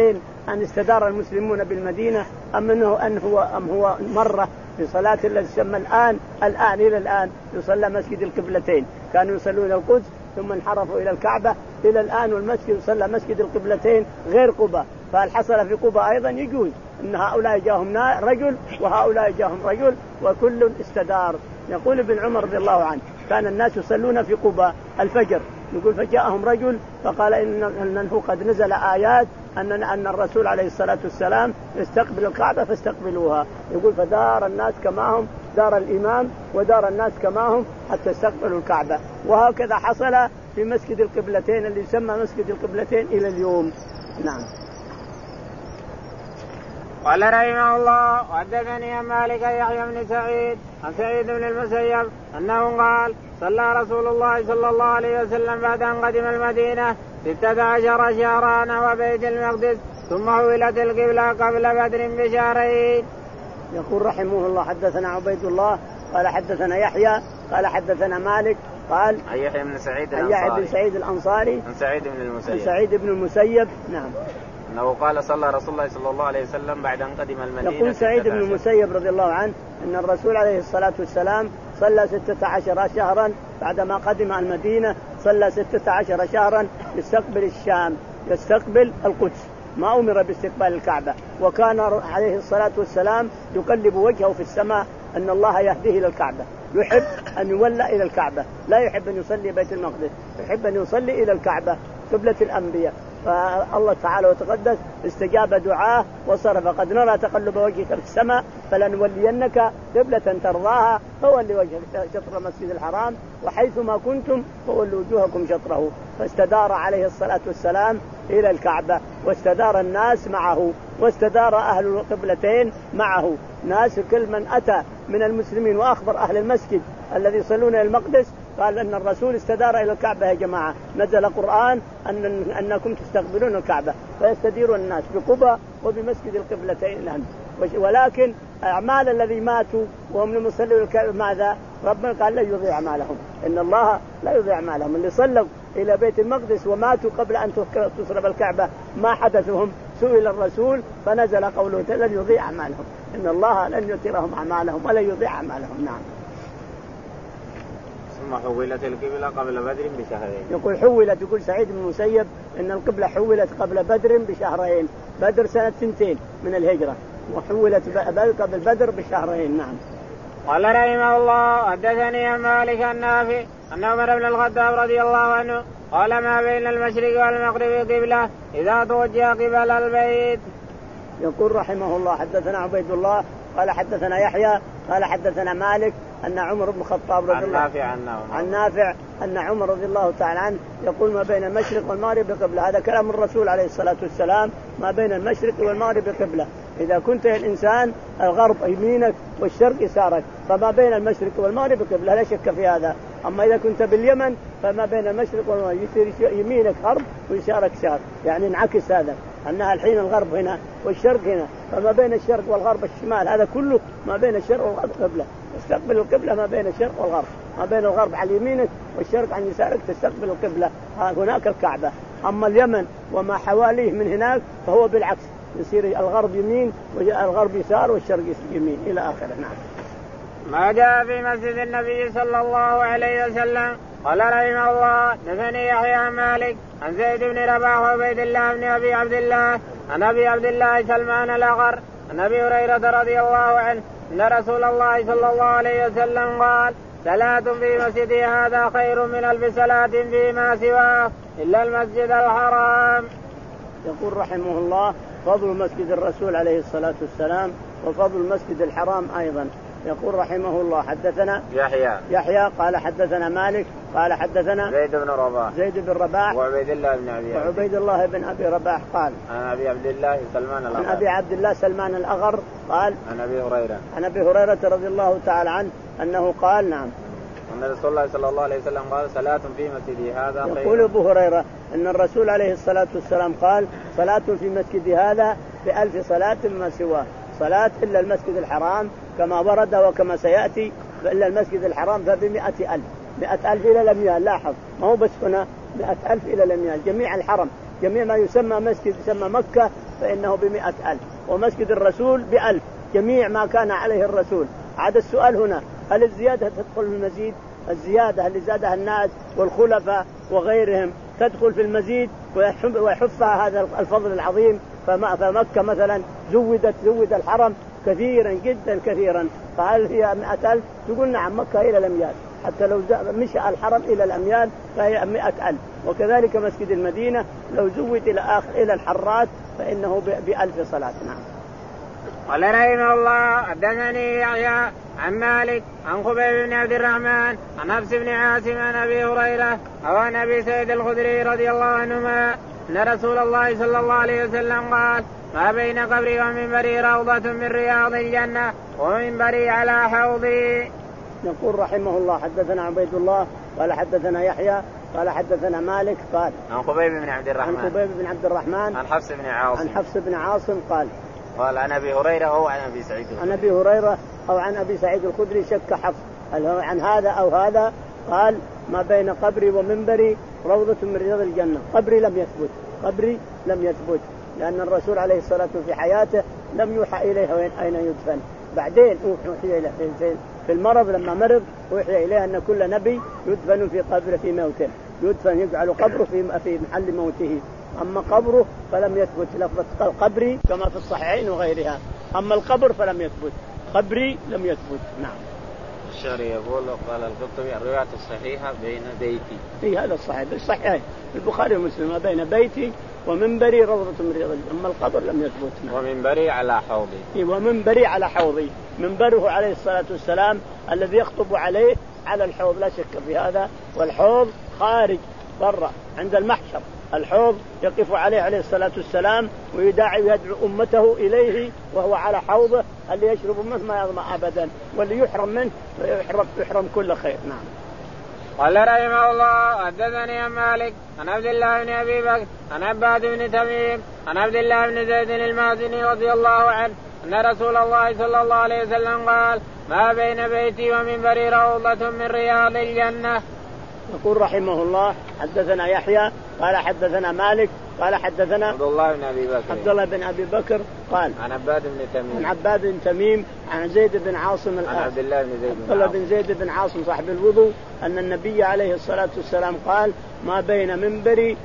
[SPEAKER 1] أن استدار المسلمون بالمدينة أم أنه أن هو أم هو مرة في صلاة التي تسمى الآن الآن إلى الآن يصلى مسجد القبلتين، كانوا يصلون القدس ثم انحرفوا إلى الكعبة، إلى الآن والمسجد يصلى مسجد القبلتين غير قباء. فهل حصل في قباء أيضا؟ يجوز أن هؤلاء جاءهم رجل وهؤلاء جاءهم رجل وكل استدار. يقول ابن عمر رضي الله عنه كان الناس يصلون في قباء الفجر، يقول فجاءهم رجل فقال إنه قد نزل آيات أن أن الرسول عليه الصلاة والسلام يستقبل الكعبة فاستقبلوها. يقول فدار الناس كما هم، دار الإمام ودار الناس كما هم حتى استقبلوا الكعبة. وهكذا حصل في مسجد القبلتين اللي يسمى مسجد القبلتين إلى اليوم. نعم.
[SPEAKER 2] قال رحمه الله حدثني عن مالك يحيى بن سعيد عن سعيد بن المسيب أنه قال صلى رسول الله صلى الله عليه وسلم بعد أن قدم المدينة ستة عشر شهرا نحو بيت المقدس ثم حولت القبلة قبل بدر بشهرين.
[SPEAKER 1] يقول رحمه الله حدثنا عبيد الله قال حدثنا يحيى قال حدثنا مالك قال
[SPEAKER 2] يحيى بن سعيد
[SPEAKER 1] يحيى بن سعيد الأنصاري
[SPEAKER 2] عن سعيد بن المسيب
[SPEAKER 1] سعيد بن المسيب نعم
[SPEAKER 2] أنه قال صلى رسول الله صلى الله عليه وسلم بعد أن قدم المدينة.
[SPEAKER 1] يقول سعيد بن المسيب رضي الله عنه أن الرسول عليه الصلاة والسلام صلى ستة عشر شهرا بعدما قدم المدينة، صلى ستة عشر شهرا يستقبل الشام يستقبل القدس، ما أمر باستقبال الكعبة. وكان عليه الصلاة والسلام يقلب وجهه في السماء أن الله يهديه إلى الكعبة، يحب أن يولى إلى الكعبة، لا يحب أن يصلي بيت المقدس، يحب أن يصلي إلى الكعبة قبلة الأنبياء. فالله تعالى وتقدس استجاب دعاه وصرف قد نرى تقلب وجهك في السماء فلنولينك قبلة ترضاها فولي وجهك شطر المسجد الحرام وحيثما كنتم فولوا وجوهكم شطره. فاستدار عليه الصلاة والسلام إلى الكعبة واستدار الناس معه واستدار أهل القبلتين معه. ناس كل من أتى من المسلمين وأخبر أهل المسجد الذي يصلون إلى المقدس قال أن الرسول استدار إلى الكعبة يا جماعة، نزل قرآن أن أنكم تستقبلون الكعبة، فيستدير الناس بقبى وبمسجد القبلتين الآن. ولكن أعمال الذي ماتوا وهم لم يصلوا الكعبة ماذا؟ ربنا قال لا يضيع أعمالهم، إن الله لا يضيع أعمالهم. اللي صلوا إلى بيت المقدس وماتوا قبل أن تصرف الكعبة ما حدثهم، سئل الرسول فنزل قوله لن يضيع أعمالهم، إن الله لن يترهم أعمالهم ولا يضيع أعمالهم. نعم.
[SPEAKER 2] ثم حولت القبلة قبل بدر بشهرين.
[SPEAKER 1] يقول حولت، يقول سعيد بن المسيب إن القبلة حولت قبل بدر بشهرين، بدر سنة سنتين من الهجرة وحولت قبل بدر بشهرين. نعم.
[SPEAKER 2] قال رحمه الله حدثني عن مالك النافع أن عمر بن الخطاب رضي الله عنه قال ما بين المشرق والمغرب قبلة إذا توجه قبل البيت.
[SPEAKER 1] يقول رحمه الله حدثنا عبيد الله قال حدثنا يحيى قال حدثنا مالك أن عمر بن الخطاب رضي الله عنه عن نافع أن عمر رضي الله تعالى عنه يقول ما بين المشرق والمغرب قبلة. هذا كلام الرسول عليه الصلاة والسلام، ما بين المشرق والمغرب قبلة. إذا كنت الإنسان الغرب يمينك والشرق يسارك فما بين المشرق والمغرب قبلة، لا شك في هذا. أما إذا كنت باليمن فما بين المشرق والمغرب يصير يمينك غرب ويسارك شرق، يعني انعكس هذا أنها الحين الغرب هنا والشرق هنا، فما بين الشرق والغرب الشمال، هذا كله ما بين الشرق والغرب قبلة. تستقبل القبلة ما بين الشرق والغرب، ما بين الغرب على يمينك والشرق عن يسارك تستقبل القبلة، هناك الكعبة. أما اليمن وما حواليه من هناك فهو بالعكس، يصير الغرب يمين والغرب يسار والشرق يمين إلى آخره. نعم.
[SPEAKER 2] ما جاء في مسجد النبي صلى الله عليه وسلم. قال رحمه الله حدثني يحيى عن مالك عن زيد بن رباح وعبيد الله بن أبي عبد الله عن أبي عبد الله سلمان الأغر عن أبي هريرة رضي الله عنه أن رسول الله صلى الله عليه وسلم قال صلاة في مسجدي هذا خير من ألف صلاة فيما سواه إلا المسجد الحرام.
[SPEAKER 1] يقول رحمه الله فضل مسجد الرسول عليه الصلاة والسلام وفضل المسجد الحرام أيضا. يقول رحمه الله حدثنا
[SPEAKER 2] يحيى
[SPEAKER 1] يحيى قال حدثنا مالك قال حدثنا
[SPEAKER 2] زيد بن رباح
[SPEAKER 1] زيد بن رباح
[SPEAKER 2] وعبيد الله بن أبي
[SPEAKER 1] وعبيد الله بن أبي رباح قال
[SPEAKER 2] عن أبي عبد الله سلمان الأغر
[SPEAKER 1] عن أبي عبد الله سلمان الأغر قال
[SPEAKER 2] عن أبي هريرة
[SPEAKER 1] عن أبي هريرة رضي الله تعالى عنه أنه قال نعم
[SPEAKER 2] أن رسول الله صلى الله عليه وسلم قال صلاة في مسجدي هذا خير.
[SPEAKER 1] يقول أبو هريرة أن الرسول عليه الصلاة والسلام قال صلاة في مسجدي هذا بألف صلاة ما سواه، صلاة إلا المسجد الحرام كما ورد وكما سيأتي، إلا المسجد الحرام فبمئة ألف، مئة ألف إلى لم يال. لاحظ ما هو بس هنا مئة ألف إلى لم يال، جميع الحرم جميع ما يسمى مسجد يسمى مكة فإنه بمئة ألف، ومسجد الرسول بألف، جميع ما كان عليه الرسول. عاد السؤال هنا هل الزيادة تدخل في المزيد؟ الزيادة اللي زادها الناس والخلفاء وغيرهم تدخل في المزيد ويحفها هذا الفضل العظيم. فمكة مثلا زودت زود الحرم كثيرا جدا كثيرا، فهل هي مئة ألف؟ تقول نعم مكة إلى الأميال، حتى لو مشى الحرم إلى الأميال فهي مئة ألف. وكذلك مسجد المدينة لو زود إلى آخر إلى الحرات فإنه بألف صلاة. نعم.
[SPEAKER 2] قال رحمه الله حدثني يحيى عن مالك عن خبيب بن عبد الرحمن عن حفص بن عاصم عن أبي هريرة أو عن أبي سعيد الخدري رضي الله عنهما أن رسول الله صلى الله عليه وسلم قال ما بين قبري ومنبري روضة من رياض الجنة ومنبري على حوضي.
[SPEAKER 1] يقول رحمه الله حدثنا عبيد الله قال حدثنا يحيى قال حدثنا مالك قال
[SPEAKER 2] عن خبيب بن عبد الرحمن
[SPEAKER 1] عن خبيب بن عبد الرحمن
[SPEAKER 2] عن حفص بن عاصم
[SPEAKER 1] عن حفص بن عاصم قال
[SPEAKER 2] قال عن أبي هريرة أو عن أبي سعيد
[SPEAKER 1] عن أبي هريرة أو عن أبي سعيد الخدري، شك حفص هل هو عن هذا أو هذا. قال ما بين قبري ومنبري روضة من رياض الجنة. قبري لم يثبت، قبري لم يثبت لأن الرسول عليه الصلاة والسلام في حياته لم يوحى إليه وين أين يدفن. بعدين أوحي إليه في المرض لما مرض أوحي إليه أن كل نبي يدفن في قبره في موته، يدفن يجعل قبره في في محل موته. أما قبره فلم يثبت لفظة قبري كما في الصحيحين وغيرها، أما القبر فلم يثبت، قبري لم يثبت. نعم.
[SPEAKER 2] الشعري يقول قال القرطبي الرواية الصحيحة بين بيتي
[SPEAKER 1] في هذا الصحيح الصحيح البخاري ومسلم بين بيتي ومنبري روضة من رياض الجنة، أما القبر لم يثبت. نعم.
[SPEAKER 2] ومنبري على حوضي.
[SPEAKER 1] ومنبري على حوضي، منبره عليه الصلاة والسلام الذي يخطب عليه على الحوض لا شك في هذا، والحوض خارج برا عند المحشر، الحوض يقف عليه عليه الصلاة والسلام ويدعي ويدعو أمته إليه وهو على حوضه اللي يشرب منه ما يظمأ أبدا، واللي يحرم منه يحرم, يحرم كل خير. نعم.
[SPEAKER 2] قال رحمه الله حدثني عن مالك عن عبد الله بن أبي بكر عن عباد بن تميم عن عبد الله بن زيد المازني رضي الله عنه أن رسول الله صلى الله عليه وسلم قال ما بين بيتي ومنبري روضة من رياض الجنة.
[SPEAKER 1] يقول رحمه الله حدثنا يحيى قال حدثنا مالك قال حدثنا
[SPEAKER 2] عبد الله بن أبي بكر
[SPEAKER 1] عبد الله بن أبي بكر قال
[SPEAKER 2] عن عباد بن تميم
[SPEAKER 1] عن عباد بن تميم عن زيد بن عاصم
[SPEAKER 2] عن عبد الله بن زيد
[SPEAKER 1] عبد الله بن زيد بن عاصم صاحب الوضوء أن النبي عليه الصلاة والسلام قال ما بين منبري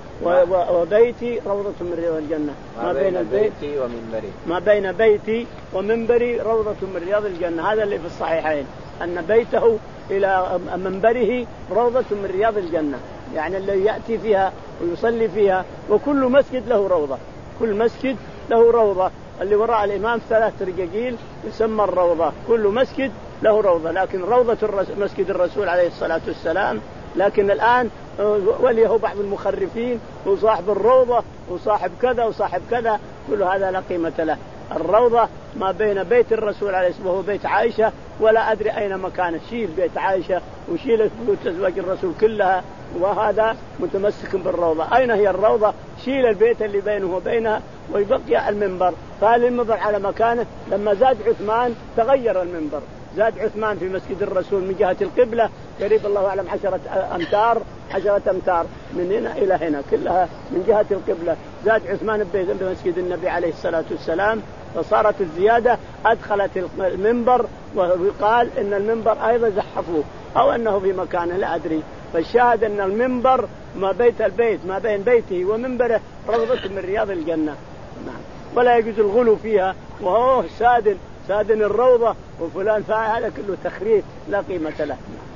[SPEAKER 1] وبيتي روضة من رياض الجنة.
[SPEAKER 2] ما بين بيتي ومنبري
[SPEAKER 1] ما بين بيتي ومنبري روضة من رياض الجنة. هذا اللي في الصحيحين أن بيته إلى منبره روضة من رياض الجنة، يعني اللي يأتي فيها ويصلي فيها، وكل مسجد له روضة، كل مسجد له روضة. اللي وراء الإمام ثلاث رجاجيل يسمى الروضة، كل مسجد له روضة، لكن روضة مسجد الرسول عليه الصلاة والسلام. لكن الآن وليه بعض المخرفين وصاحب الروضة وصاحب كذا وصاحب كذا، كل هذا لا قيمة له. الروضة ما بين بيت الرسول عليه الصلاة والسلام وبيت عائشة، ولا أدري أين مكانه، شيل بيت عائشة وشيل بيوت أزواج الرسول كلها، وهذا متمسك بالروضة. أين هي الروضة؟ شيل البيت اللي بينه وبينها ويبقي المنبر. قال المنبر على مكانه. لما زاد عثمان تغير المنبر، زاد عثمان في مسجد الرسول من جهة القبلة قريب الله أعلم عشرة أمتار عشرة أمتار من هنا إلى هنا كلها من جهة القبلة. زاد عثمان بمسجد النبي عليه الصلاة والسلام، فصارت الزيادة أدخلت المنبر، وقال إن المنبر أيضا زحفوه أو أنه في مكانه لا أدري. فالشاهد أن المنبر ما بيت البيت ما بين بيته ومنبره روضة من رياض الجنة. نعم. ولا يجوز الغلو فيها، وهو سادن سادن الروضة وفلان فاعل، هذا كله تخريف لا قيمة له.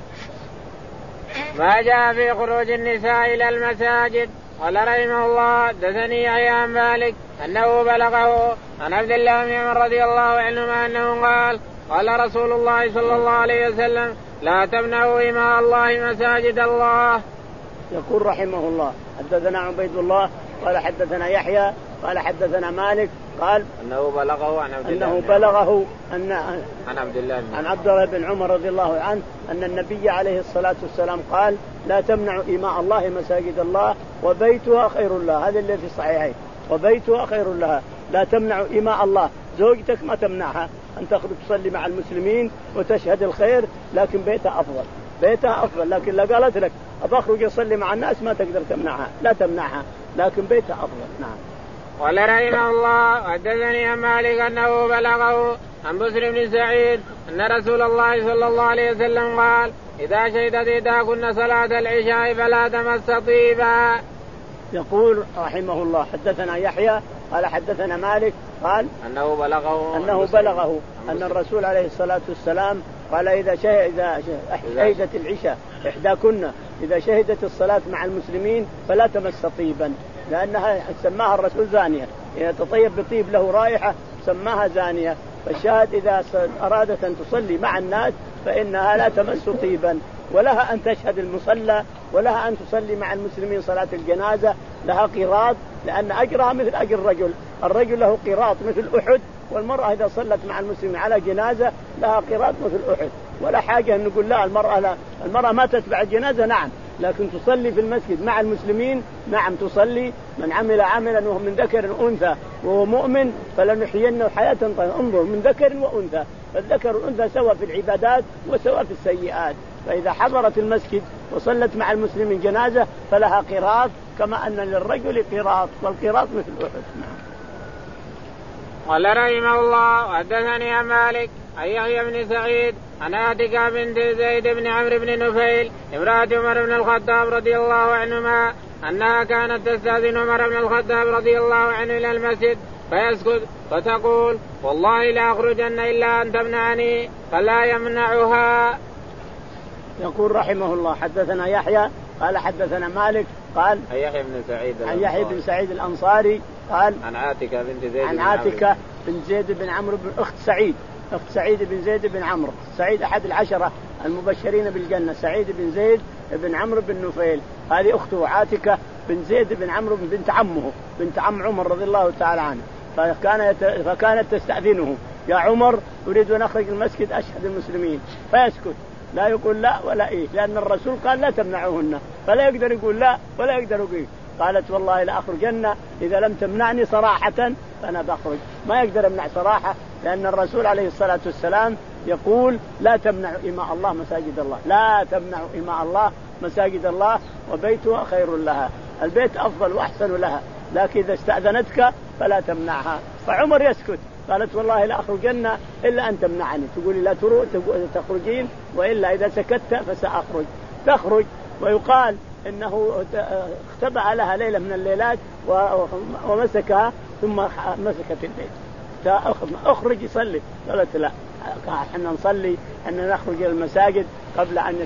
[SPEAKER 2] ما جاء في خروج النساء إلى المساجد. قال رحمه الله حدثني يحيى عن مالك أنه بلغه عن عبد الله بن عمر رضي الله عنهما أنه قال قال رسول الله صلى الله عليه وسلم لا تمنعوا إماء الله مساجد الله.
[SPEAKER 1] يقول رحمه الله حدثنا عبيد الله قال حدثنا يحيى قال حدثنا مالك قال
[SPEAKER 2] أنه بلغه عن عبد الله
[SPEAKER 1] أنه بلغه أن
[SPEAKER 2] عن عبد الله
[SPEAKER 1] عن عبد الله بن عمر رضي الله عنه أن النبي عليه الصلاة والسلام قال لا تمنعوا إماء الله مساجد الله وبيتها خير لها. هذا اللي في الصحيحين، وبيتها خير لها. لا تمنعوا إماء الله، زوجتك ما تمنعها أن تخرج تصلي مع المسلمين وتشهد الخير، لكن بيتها أفضل، بيتها أفضل. لكن لا قالت لك أخرج أصلي مع الناس ما تقدر تمنعها، لا تمنعها. لكن بيته أفضل. نعم.
[SPEAKER 2] قال رحمه الله حدثني عن مالك أنه بلغه عن بسر بن سعيد أن رسول الله صلى الله عليه وسلم قال إذا شهدت إحداكن صلاة العشاء فلا تمس طيبا.
[SPEAKER 1] يقول رحمه الله حدثنا يحيى قال حدثنا مالك قال
[SPEAKER 2] أنه بلغه
[SPEAKER 1] أنه بلغه أن الرسول عليه الصلاة والسلام قال إذا شهد شهدت العشاء إحداكن إذا شهدت الصلاة مع المسلمين فلا تمس طيبا، لأنها سماها الرسول زانية، إذا تطيب بطيب له رائحة سماها زانية. فالشاهد إذا أرادت أن تصلي مع الناس فإنها لا تمس طيبا، ولها أن تشهد المصلى، ولها أن تصلي مع المسلمين صلاة الجنازة، لها قيراط لأن أجرها مثل أجر الرجل، الرجل له قيراط مثل أحد، والمرأة إذا صلت مع المسلمين على جنازة لها قيراط مثل أحد. ولا حاجة أن نقول لا المرأة لا، المرأة ما تتبع الجنازة نعم، لكن تصلي في المسجد مع المسلمين نعم تصلي. من عمل عملا وهو من ذكر أنثى وهو مؤمن فلنحيينه حياة طيبة. انظر من ذكر وأنثى، فالذكر والأنثى سواء في العبادات وسواء في السيئات. فإذا حضرت المسجد وصلت مع المسلمين جنازة فلها قيراط كما أن للرجل قيراط، والقيراط مثل أحد.
[SPEAKER 2] قال رحمه الله حدثني عن مالك عن يحيى بن سعيد عن عاتكة بنت زيد بن عمرو بن نفيل امرأة عمر بن الخطاب رضي الله عنهما أنها كانت تستأذن عمر بن الخطاب رضي الله عنه إلى المسجد فيسكت فتقول والله لا أخرجن إلا أن تمنعني، فلا يمنعها.
[SPEAKER 1] يقول رحمه الله حدثنا يحيى قال حدثنا مالك قال
[SPEAKER 2] عن يحيى بن سعيد
[SPEAKER 1] عن يحيى بن سعيد الأنصاري قال
[SPEAKER 2] عن عاتكة بنت زيد
[SPEAKER 1] عن عاتكة بن زيد بن عمرو بن أخت سعيد أخت سعيد بن زيد بن عمرو. سعيد أحد العشرة المبشرين بالجنة، سعيد بن زيد بن عمرو بن نفيل، هذه أخته عاتكة بن زيد بن عمرو بنت عمه بنت عم عمر رضي الله تعالى عنه. فكان فكانت تستأذنه يا عمر أريد أن أخرج المسجد أشهد المسلمين، فيسكت لا يقول لا ولا إيه، لأن الرسول قال لا تمنعوهن، فلا يقدر يقول لا ولا يقدر يقول. قالت والله لا أخرجن إذا لم تمنعني صراحة فأنا بخرج. ما يقدر يمنع صراحة، لأن الرسول عليه الصلاة والسلام يقول لا تمنعوا إماء الله مساجد الله، لا تمنعوا إماء الله مساجد الله وبيتها خير لها، البيت أفضل وأحسن لها، لكن إذا استأذنتك فلا تمنعها. فعمر يسكت، قالت والله لا أخرجن إلا أن تمنعني، تقولي لا تخرجين وإلا إذا سكت فسأخرج. تخرج ويقال إنه اختبأ لها ليلة من الليلات ومسكها ثم مسكت البيت، أخرج يصلي. قالت لا احنا نصلي أن نخرج إلى المساجد قبل أن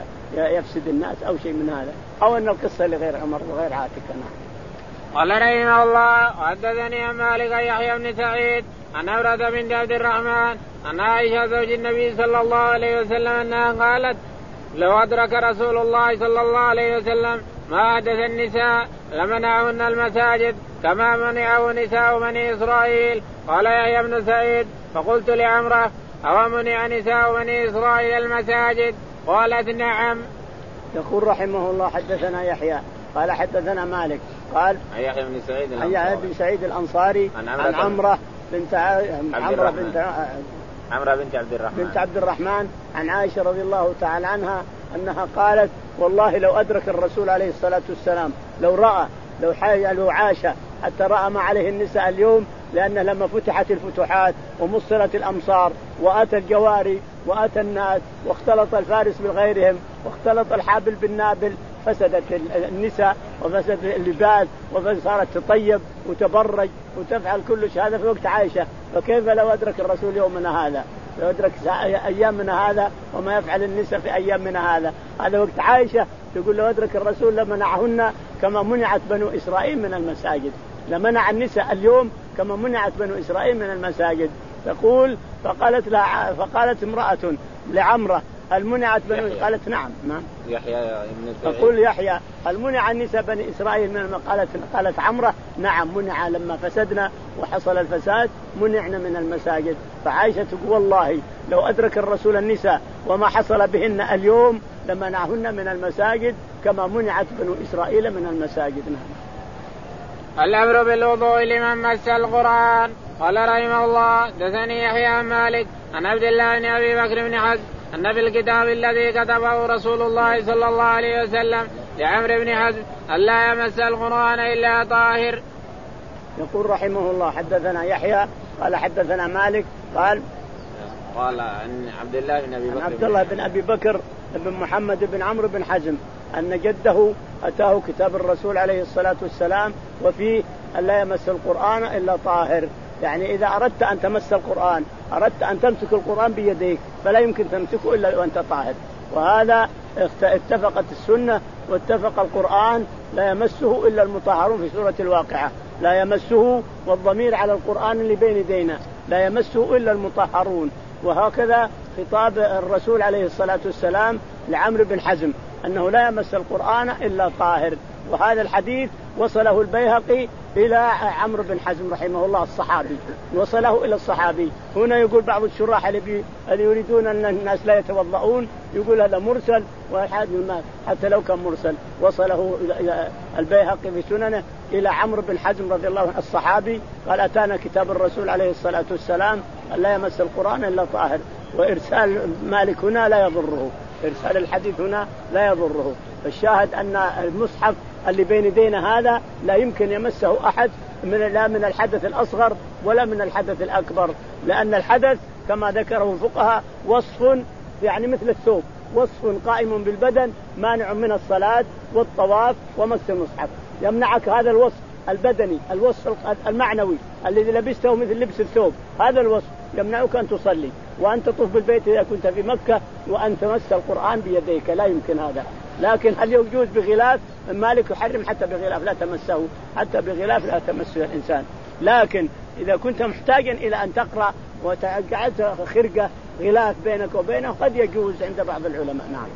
[SPEAKER 1] يفسد الناس أو شيء من هذا، أو أن القصة لغير عمر وغير عاتكة.
[SPEAKER 2] قال رحمه الله حدثني عن مالك يحيى بن سعيد عن عمرة بنت عبد الرحمن عن عائشة زوج النبي صلى الله عليه وسلم أنها قالت لو أدرك رسول الله صلى الله عليه وسلم ما حدث النساء لمنعهن المساجد كما منعه نساء بني إسرائيل. قال يحيى بن سعيد فقلت لعمرة أو منع نساء بني إسرائيل المساجد؟ قالت نعم.
[SPEAKER 1] يقول رحمه الله حدثنا يحيى قال حدثنا مالك قال
[SPEAKER 2] عن يحيى بن سعيد
[SPEAKER 1] عن يحيى بن سعيد الأنصاري عن عمرة بنت عمرة بنت
[SPEAKER 2] عمرة بنت عبد الرحمن
[SPEAKER 1] بنت عبد الرحمن عن عائشة رضي الله تعالى عنها أنها قالت والله لو أدرك الرسول عليه الصلاة والسلام لو رأى لو حي لو عاش حتى رأى ما عليه النساء اليوم، لأن لما فتحت الفتوحات ومصرت الأمصار وأتى الجواري وأتى الناس واختلط الفارس بغيرهم واختلط الحابل بالنابل فسدت النساء وفسد اللباس وصارت تطيب وتبرج وتفعل كل شيء هذا في وقت عائشة، فكيف لو أدرك الرسول يومنا هذا، لو أدرك أيامنا هذا وما يفعل النساء في أيامنا هذا، هذا وقت عائشة تقول لو أدرك الرسول لمنعهن كما منعت بنو إسرائيل من المساجد، لمنع النساء اليوم كما منعت بنو إسرائيل من المساجد. تقول فقالت لها فقالت امرأة لعمرة هل منعت بنو؟ قالت نعم نعم.
[SPEAKER 2] يحيى
[SPEAKER 1] تقول يحيى هل منع النساء بني إسرائيل من؟ قالت قالت عمرة نعم منع، لما فسدنا وحصل الفساد منعنا من المساجد. فعائشة تقول والله لو أدرك الرسول النساء وما حصل بهن اليوم لمنعهن من المساجد كما منعت بنو إسرائيل من المساجد. نعم.
[SPEAKER 2] الأمر بالوضوء لمن مس القرآن. قال رحمه الله دثني يحيى عن مالك عن عبد الله بن أبي بكر بن حزم أن في الكتاب الذي كتبه رسول الله صلى الله عليه وسلم لعمرو بن حزم ألا يمس القرآن إلا طاهر.
[SPEAKER 1] يقول رحمه الله حدثنا يحيى قال حدثنا مالك قال
[SPEAKER 2] قال عن عبد الله بن أبي بكر
[SPEAKER 1] عبد الله بن أبي بكر بن محمد بن عمرو بن حزم أن جده أتاه كتاب الرسول عليه الصلاة والسلام وفيه ألا يمس القرآن إلا طاهر، يعني إذا أردت أن تمس القرآن أردت أن تمسك القرآن بيديك فلا يمكن تمسكه إلا وأنت طاهر. وهذا اتفقت السنة واتفق القرآن لا يمسه إلا المطهرون في سورة الواقعة، لا يمسه والضمير على القرآن اللي بين يدينا لا يمسه إلا المطهرون. وهكذا خطاب الرسول عليه الصلاة والسلام لعمرو بن حزم أنه لا يمس القرآن إلا طاهر. وهذا الحديث وصله البيهقي إلى عمرو بن حزم رحمه الله الصحابي، وصله إلى الصحابي. هنا يقول بعض الشراح اللي يريدون أن الناس لا يتوضؤون يقول هذا مرسل وحاد الماء، حتى لو كان مرسل وصله البيهقي في سننه إلى عمرو بن حزم رضي الله عنه الصحابي قال أتانا كتاب الرسول عليه الصلاة والسلام لا يمس القرآن إلا طاهر. وإرسال مالك هنا لا يضره، إرسال الحديث هنا لا يضره. فالشاهد أن المصحف اللي بين يدينا هذا لا يمكن يمسه أحد من لا من الحدث الأصغر ولا من الحدث الأكبر، لأن الحدث كما ذكره الفقهاء وصف يعني مثل الثوب، وصف قائم بالبدن مانع من الصلاة والطواف ومس المصحف. يمنعك هذا الوصف البدني الوصف المعنوي الذي لبسته مثل لبس الثوب، هذا الوصف يمنعك أن تصلي وأن تطوف بالبيت إذا كنت في مكة وأن تمس القرآن بيديك، لا يمكن هذا. لكن هل يجوز بغلاف؟ مالك يحرم حتى بغلاف لا تمسه، حتى بغلاف لا تمسه الإنسان. لكن إذا كنت محتاجا إلى أن تقرأ وتجعلت خرقة غلاف بينك وبينه قد يجوز عند بعض العلماء. نعم.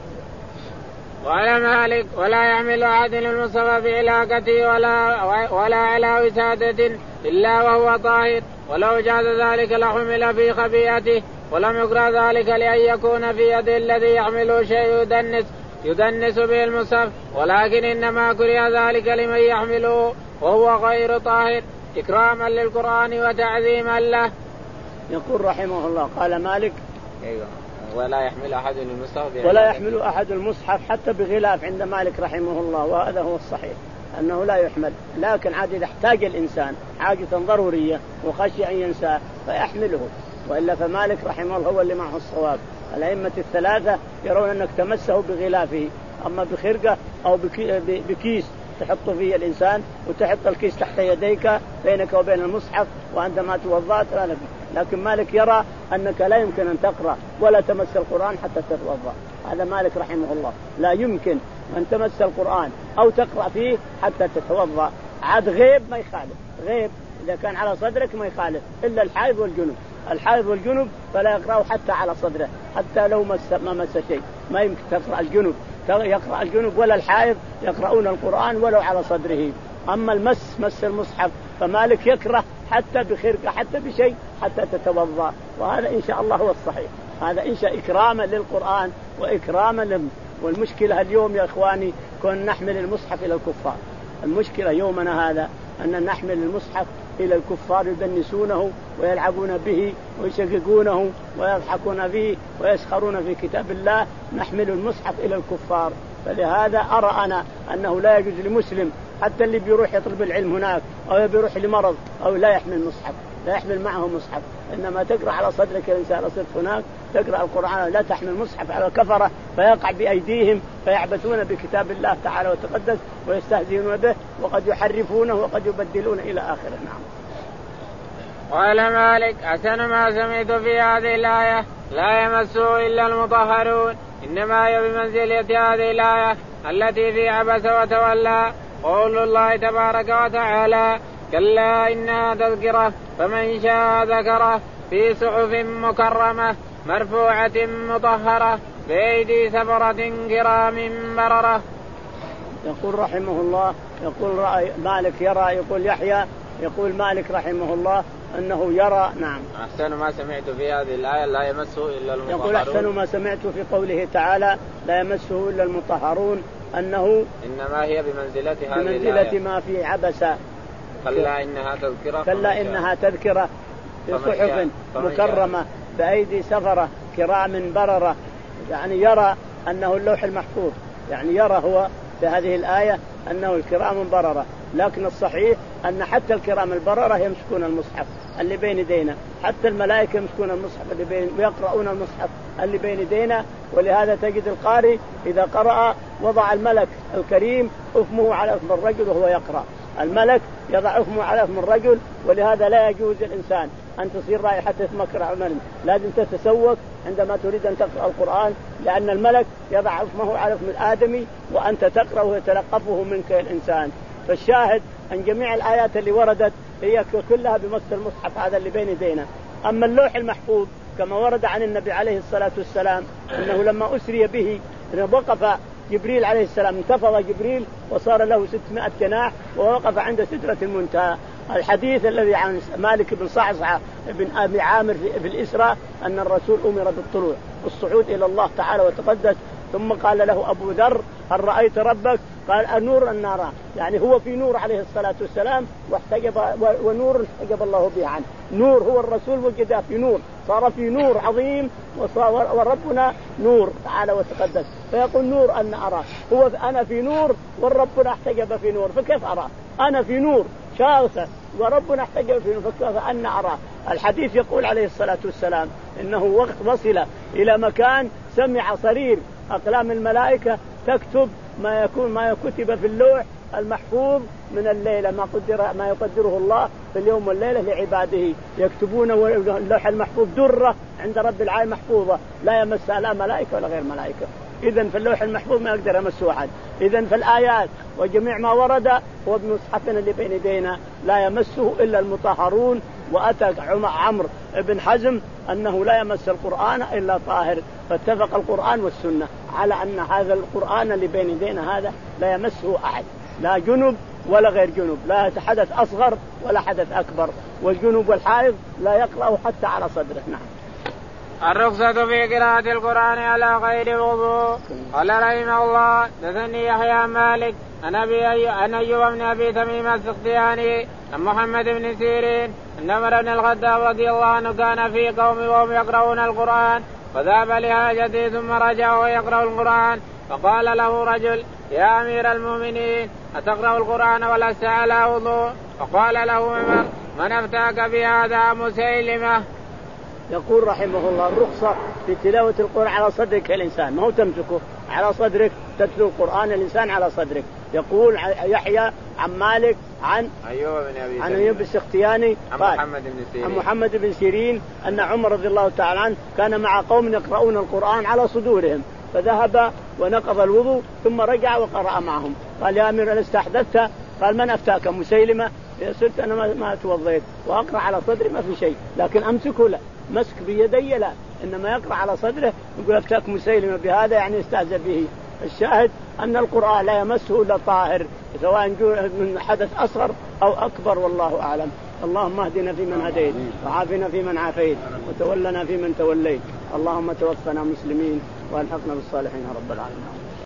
[SPEAKER 2] وعلى مالك ولا يحمل أحد المصحف في علاقته ولا ولا على وسادة إلا وهو طاهر، ولو جاز ذلك لحمل في خبيئته، ولم يكره ذلك لأن يكون في يد الذي يحمله شيء يدنس يدنس به المصحف، ولكن إنما كره ذلك لمن يحمله وهو غير طاهر إكراما للقرآن وتعظيما له.
[SPEAKER 1] يقول رحمه الله قال مالك
[SPEAKER 2] أيوة. ولا يحمل أحد المصحف
[SPEAKER 1] ولا يحمل أحد المصحف حتى بغلاف عند مالك رحمه الله، وهذا هو الصحيح أنه لا يحمل. لكن عاد إذا احتاج الإنسان حاجة ضرورية وخشي أن ينسى فيحمله، وإلا فمالك رحمه الله هو اللي معه الصواب. الأئمة الثلاثة يرون أنك تمسه بغلافه، أما بخرقة أو بكيس تحط فيه الإنسان وتحط الكيس تحت يديك بينك وبين المصحف وعندما توضأت لا نبي. لكن مالك يرى أنك لا يمكن أن تقرأ ولا تمس القرآن حتى تتوضأ، هذا مالك رحمه الله، لا يمكن أن تمس القرآن أو تقرأ فيه حتى تتوضأ. عاد غيب ما يخالف، غيب إذا كان على صدرك ما يخالف إلا الحائض والجنوب، الحائض والجنوب فلا يقرأه حتى على صدره، حتى لو مس ما مس شيء ما يمكن تقرأ الجنوب يقرأ الجنوب ولا الحائض يقرؤون القرآن ولو على صدره. أما المس مس المصحف فمالك يكره حتى بخرقة حتى بشيء حتى تتوضأ، وهذا إن شاء الله هو الصحيح، هذا إن شاء إكراما للقرآن وإكراما لهم. والمشكلة اليوم يا إخواني كن نحمل المصحف إلى الكفار، المشكلة يومنا هذا أن نحمل المصحف إلى الكفار يدنسونه ويلعبون به ويشققونه ويضحكون به ويسخرون في كتاب الله، نحمل المصحف إلى الكفار. فلهذا أرى أنا أنه لا يجوز لمسلم حتى اللي بيروح يطلب العلم هناك أو بيروح لمرض أو لا يحمل مصحف، لا يحمل معه مصحف، إنما تقرأ على صدرك الإنسان صرت هناك تقرأ القرآن، لا تحمل مصحف على الكفرة فيقع بأيديهم فيعبثون بكتاب الله تعالى وتقدس ويستهزئون به وقد يحرفونه وقد يبدلون إلى آخره. نعم.
[SPEAKER 2] قال مالك أحسن ما سمعت في هذه الآية لا يمسه إلا المطهرون، إنما هي بمنزلة هذه الآية التي في عبس وتولى قول الله تبارك وتعالى كلا إنها تذكرة فمن شاء ذكره في صحف مكرمة مرفوعة مطهرة بأيدي سفرة كرام بررة.
[SPEAKER 1] يقول رحمه الله يقول رأي مالك يرى يقول يحيى يقول مالك رحمه الله أنه يرى. نعم.
[SPEAKER 2] أحسن ما سمعت في هذه الآية لا يمسه إلا المطهرون.
[SPEAKER 1] يقول أحسن ما سمعت في قوله تعالى لا يمسه إلا المطهرون أنه
[SPEAKER 2] إنما هي بمنزلة هذه
[SPEAKER 1] بمنزلة
[SPEAKER 2] الآية
[SPEAKER 1] ما في عبسة.
[SPEAKER 2] كلا إنها تذكرة
[SPEAKER 1] كلا إنها تذكرة في صحف مكرمة بأيدي سفرة كرام بررة، يعني يرى أنه اللوح المحفوظ، يعني يرى هو في هذه الآية أنه الكرام بررة، لكن الصحيح أن حتى الكرام البررة يمسكون المصحف اللي بين يدينا، حتى الملائكة يمسكون المصحف اللي بين ويقرؤون المصحف اللي بين يدينا. ولهذا تجد القارئ إذا قرأ وضع الملك الكريم أفمه على أفم الرجل وهو يقرأ، الملك يضع أفمه على أفم الرجل. ولهذا لا يجوز الإنسان أن تصير رائحة اسمك عمل، لازم تتسوق عندما تريد أن تقرأ القرآن، لأن الملك يضع أفمه على أفم الآدمي وأنت تقرأ ويتلقفه منك الإنسان. فالشاهد أن جميع الآيات اللي وردت هي كلها بمس المصحف هذا اللي بين يدينا. أما اللوح المحفوظ كما ورد عن النبي عليه الصلاة والسلام أنه لما أسري به وقف جبريل عليه السلام، انتفض جبريل وصار له ستمائة جناح ووقف عند سدرة المنتهى. الحديث الذي عن مالك بن صعصعة بن أبي عامر في الإسراء أن الرسول أمر بالطلوع والصعود إلى الله تعالى وتقدس، ثم قال له أبو ذر هل رأيت ربك؟ قال النور النار، يعني هو في نور عليه الصلاة والسلام واحتجب، ونور احتجب الله به عنه. نور هو الرسول وجد في نور، صار في نور عظيم، وربنا نور تعالى وتقدس. فيقول نور أن أراه، هو أنا في نور والربنا احتجب في نور، فكيف أراه؟ أنا في نور شاغسة وربنا احتجب في نور، فكيف أن أراه؟ الحديث يقول عليه الصلاة والسلام إنه وقت وصل إلى مكان سمع صرير أقلام الملائكة تكتب ما يكون ما كتب في اللوح المحفوظ من الليلة، ما قدر ما يقدره الله في اليوم والليلة لعباده. يكتبون اللوح المحفوظ درة عند رب العالمين محفوظة لا يمسها لا ملائكة ولا غير ملائكة. إذن في اللوح المحفوظ ما يقدر يمسه أحد. إذن في الآيات وجميع ما ورد هو بمصحفنا اللي بين يدينا لا يمسه إلا المطهرون. وأتى عمرو بن حزم أنه لا يمس القرآن إلا طاهر، فاتفق القرآن والسنة على أن هذا القرآن اللي بين يدينا هذا لا يمسه أحد، لا جنب ولا غير جنب، لا حدث أصغر ولا حدث أكبر، والجنب والحائض لا يقرأ حتى على صدره. نعم.
[SPEAKER 2] الرخصة في قراءة القرآن على غير وضوء. قال رحمه الله دثني يحيى مالك عن أبي عن أيوب بن أبي تميم السختياني عن محمد بن سيرين أن عمر بن الخطاب رضي الله عنه كان في قوم وهم يقرؤون القرآن فذهب لحاجته ثم رجع ويقرأ القرآن، فقال له رجل يا أمير المؤمنين أتقرأ القرآن ولست على وضوء؟ فقال له عمر من أفتاك بهذا؟ مسيلمة.
[SPEAKER 1] يقول رحمه الله الرخصة في تلاوة القرآن على صدرك الإنسان، ما هو تمسكه على صدرك تتلو القرآن الإنسان على صدرك. يقول يحيى عن مالك عن
[SPEAKER 2] أيوب بن أبي
[SPEAKER 1] عن أيوب السختياني
[SPEAKER 2] عن محمد بن سيرين
[SPEAKER 1] عن محمد بن سيرين أن عمر رضي الله تعالى عنه كان مع قوم يقرؤون القرآن على صدورهم، فذهب ونقض الوضوء ثم رجع وقرأ معهم. قال يا أمير لست أحدثت؟ قال من أفتاك؟ مسيلمة. صرت أنا ما توضيت وأقرأ على صدري ما في شيء، لكن أمسكه لا، مسك بيدي لا، إنما يقرأ على صدره. يقول أفتاك مسيلمة بهذا يعني يستهزئ به. الشاهد أن القرآن لا يمسه إلا طاهر، سواء من حدث أصغر أو أكبر، والله أعلم. اللهم اهدنا فيمن هديت وعافنا فيمن عافيت وتولنا فيمن توليت، اللهم توفنا مسلمين والحقنا بالصالحين رب العالمين.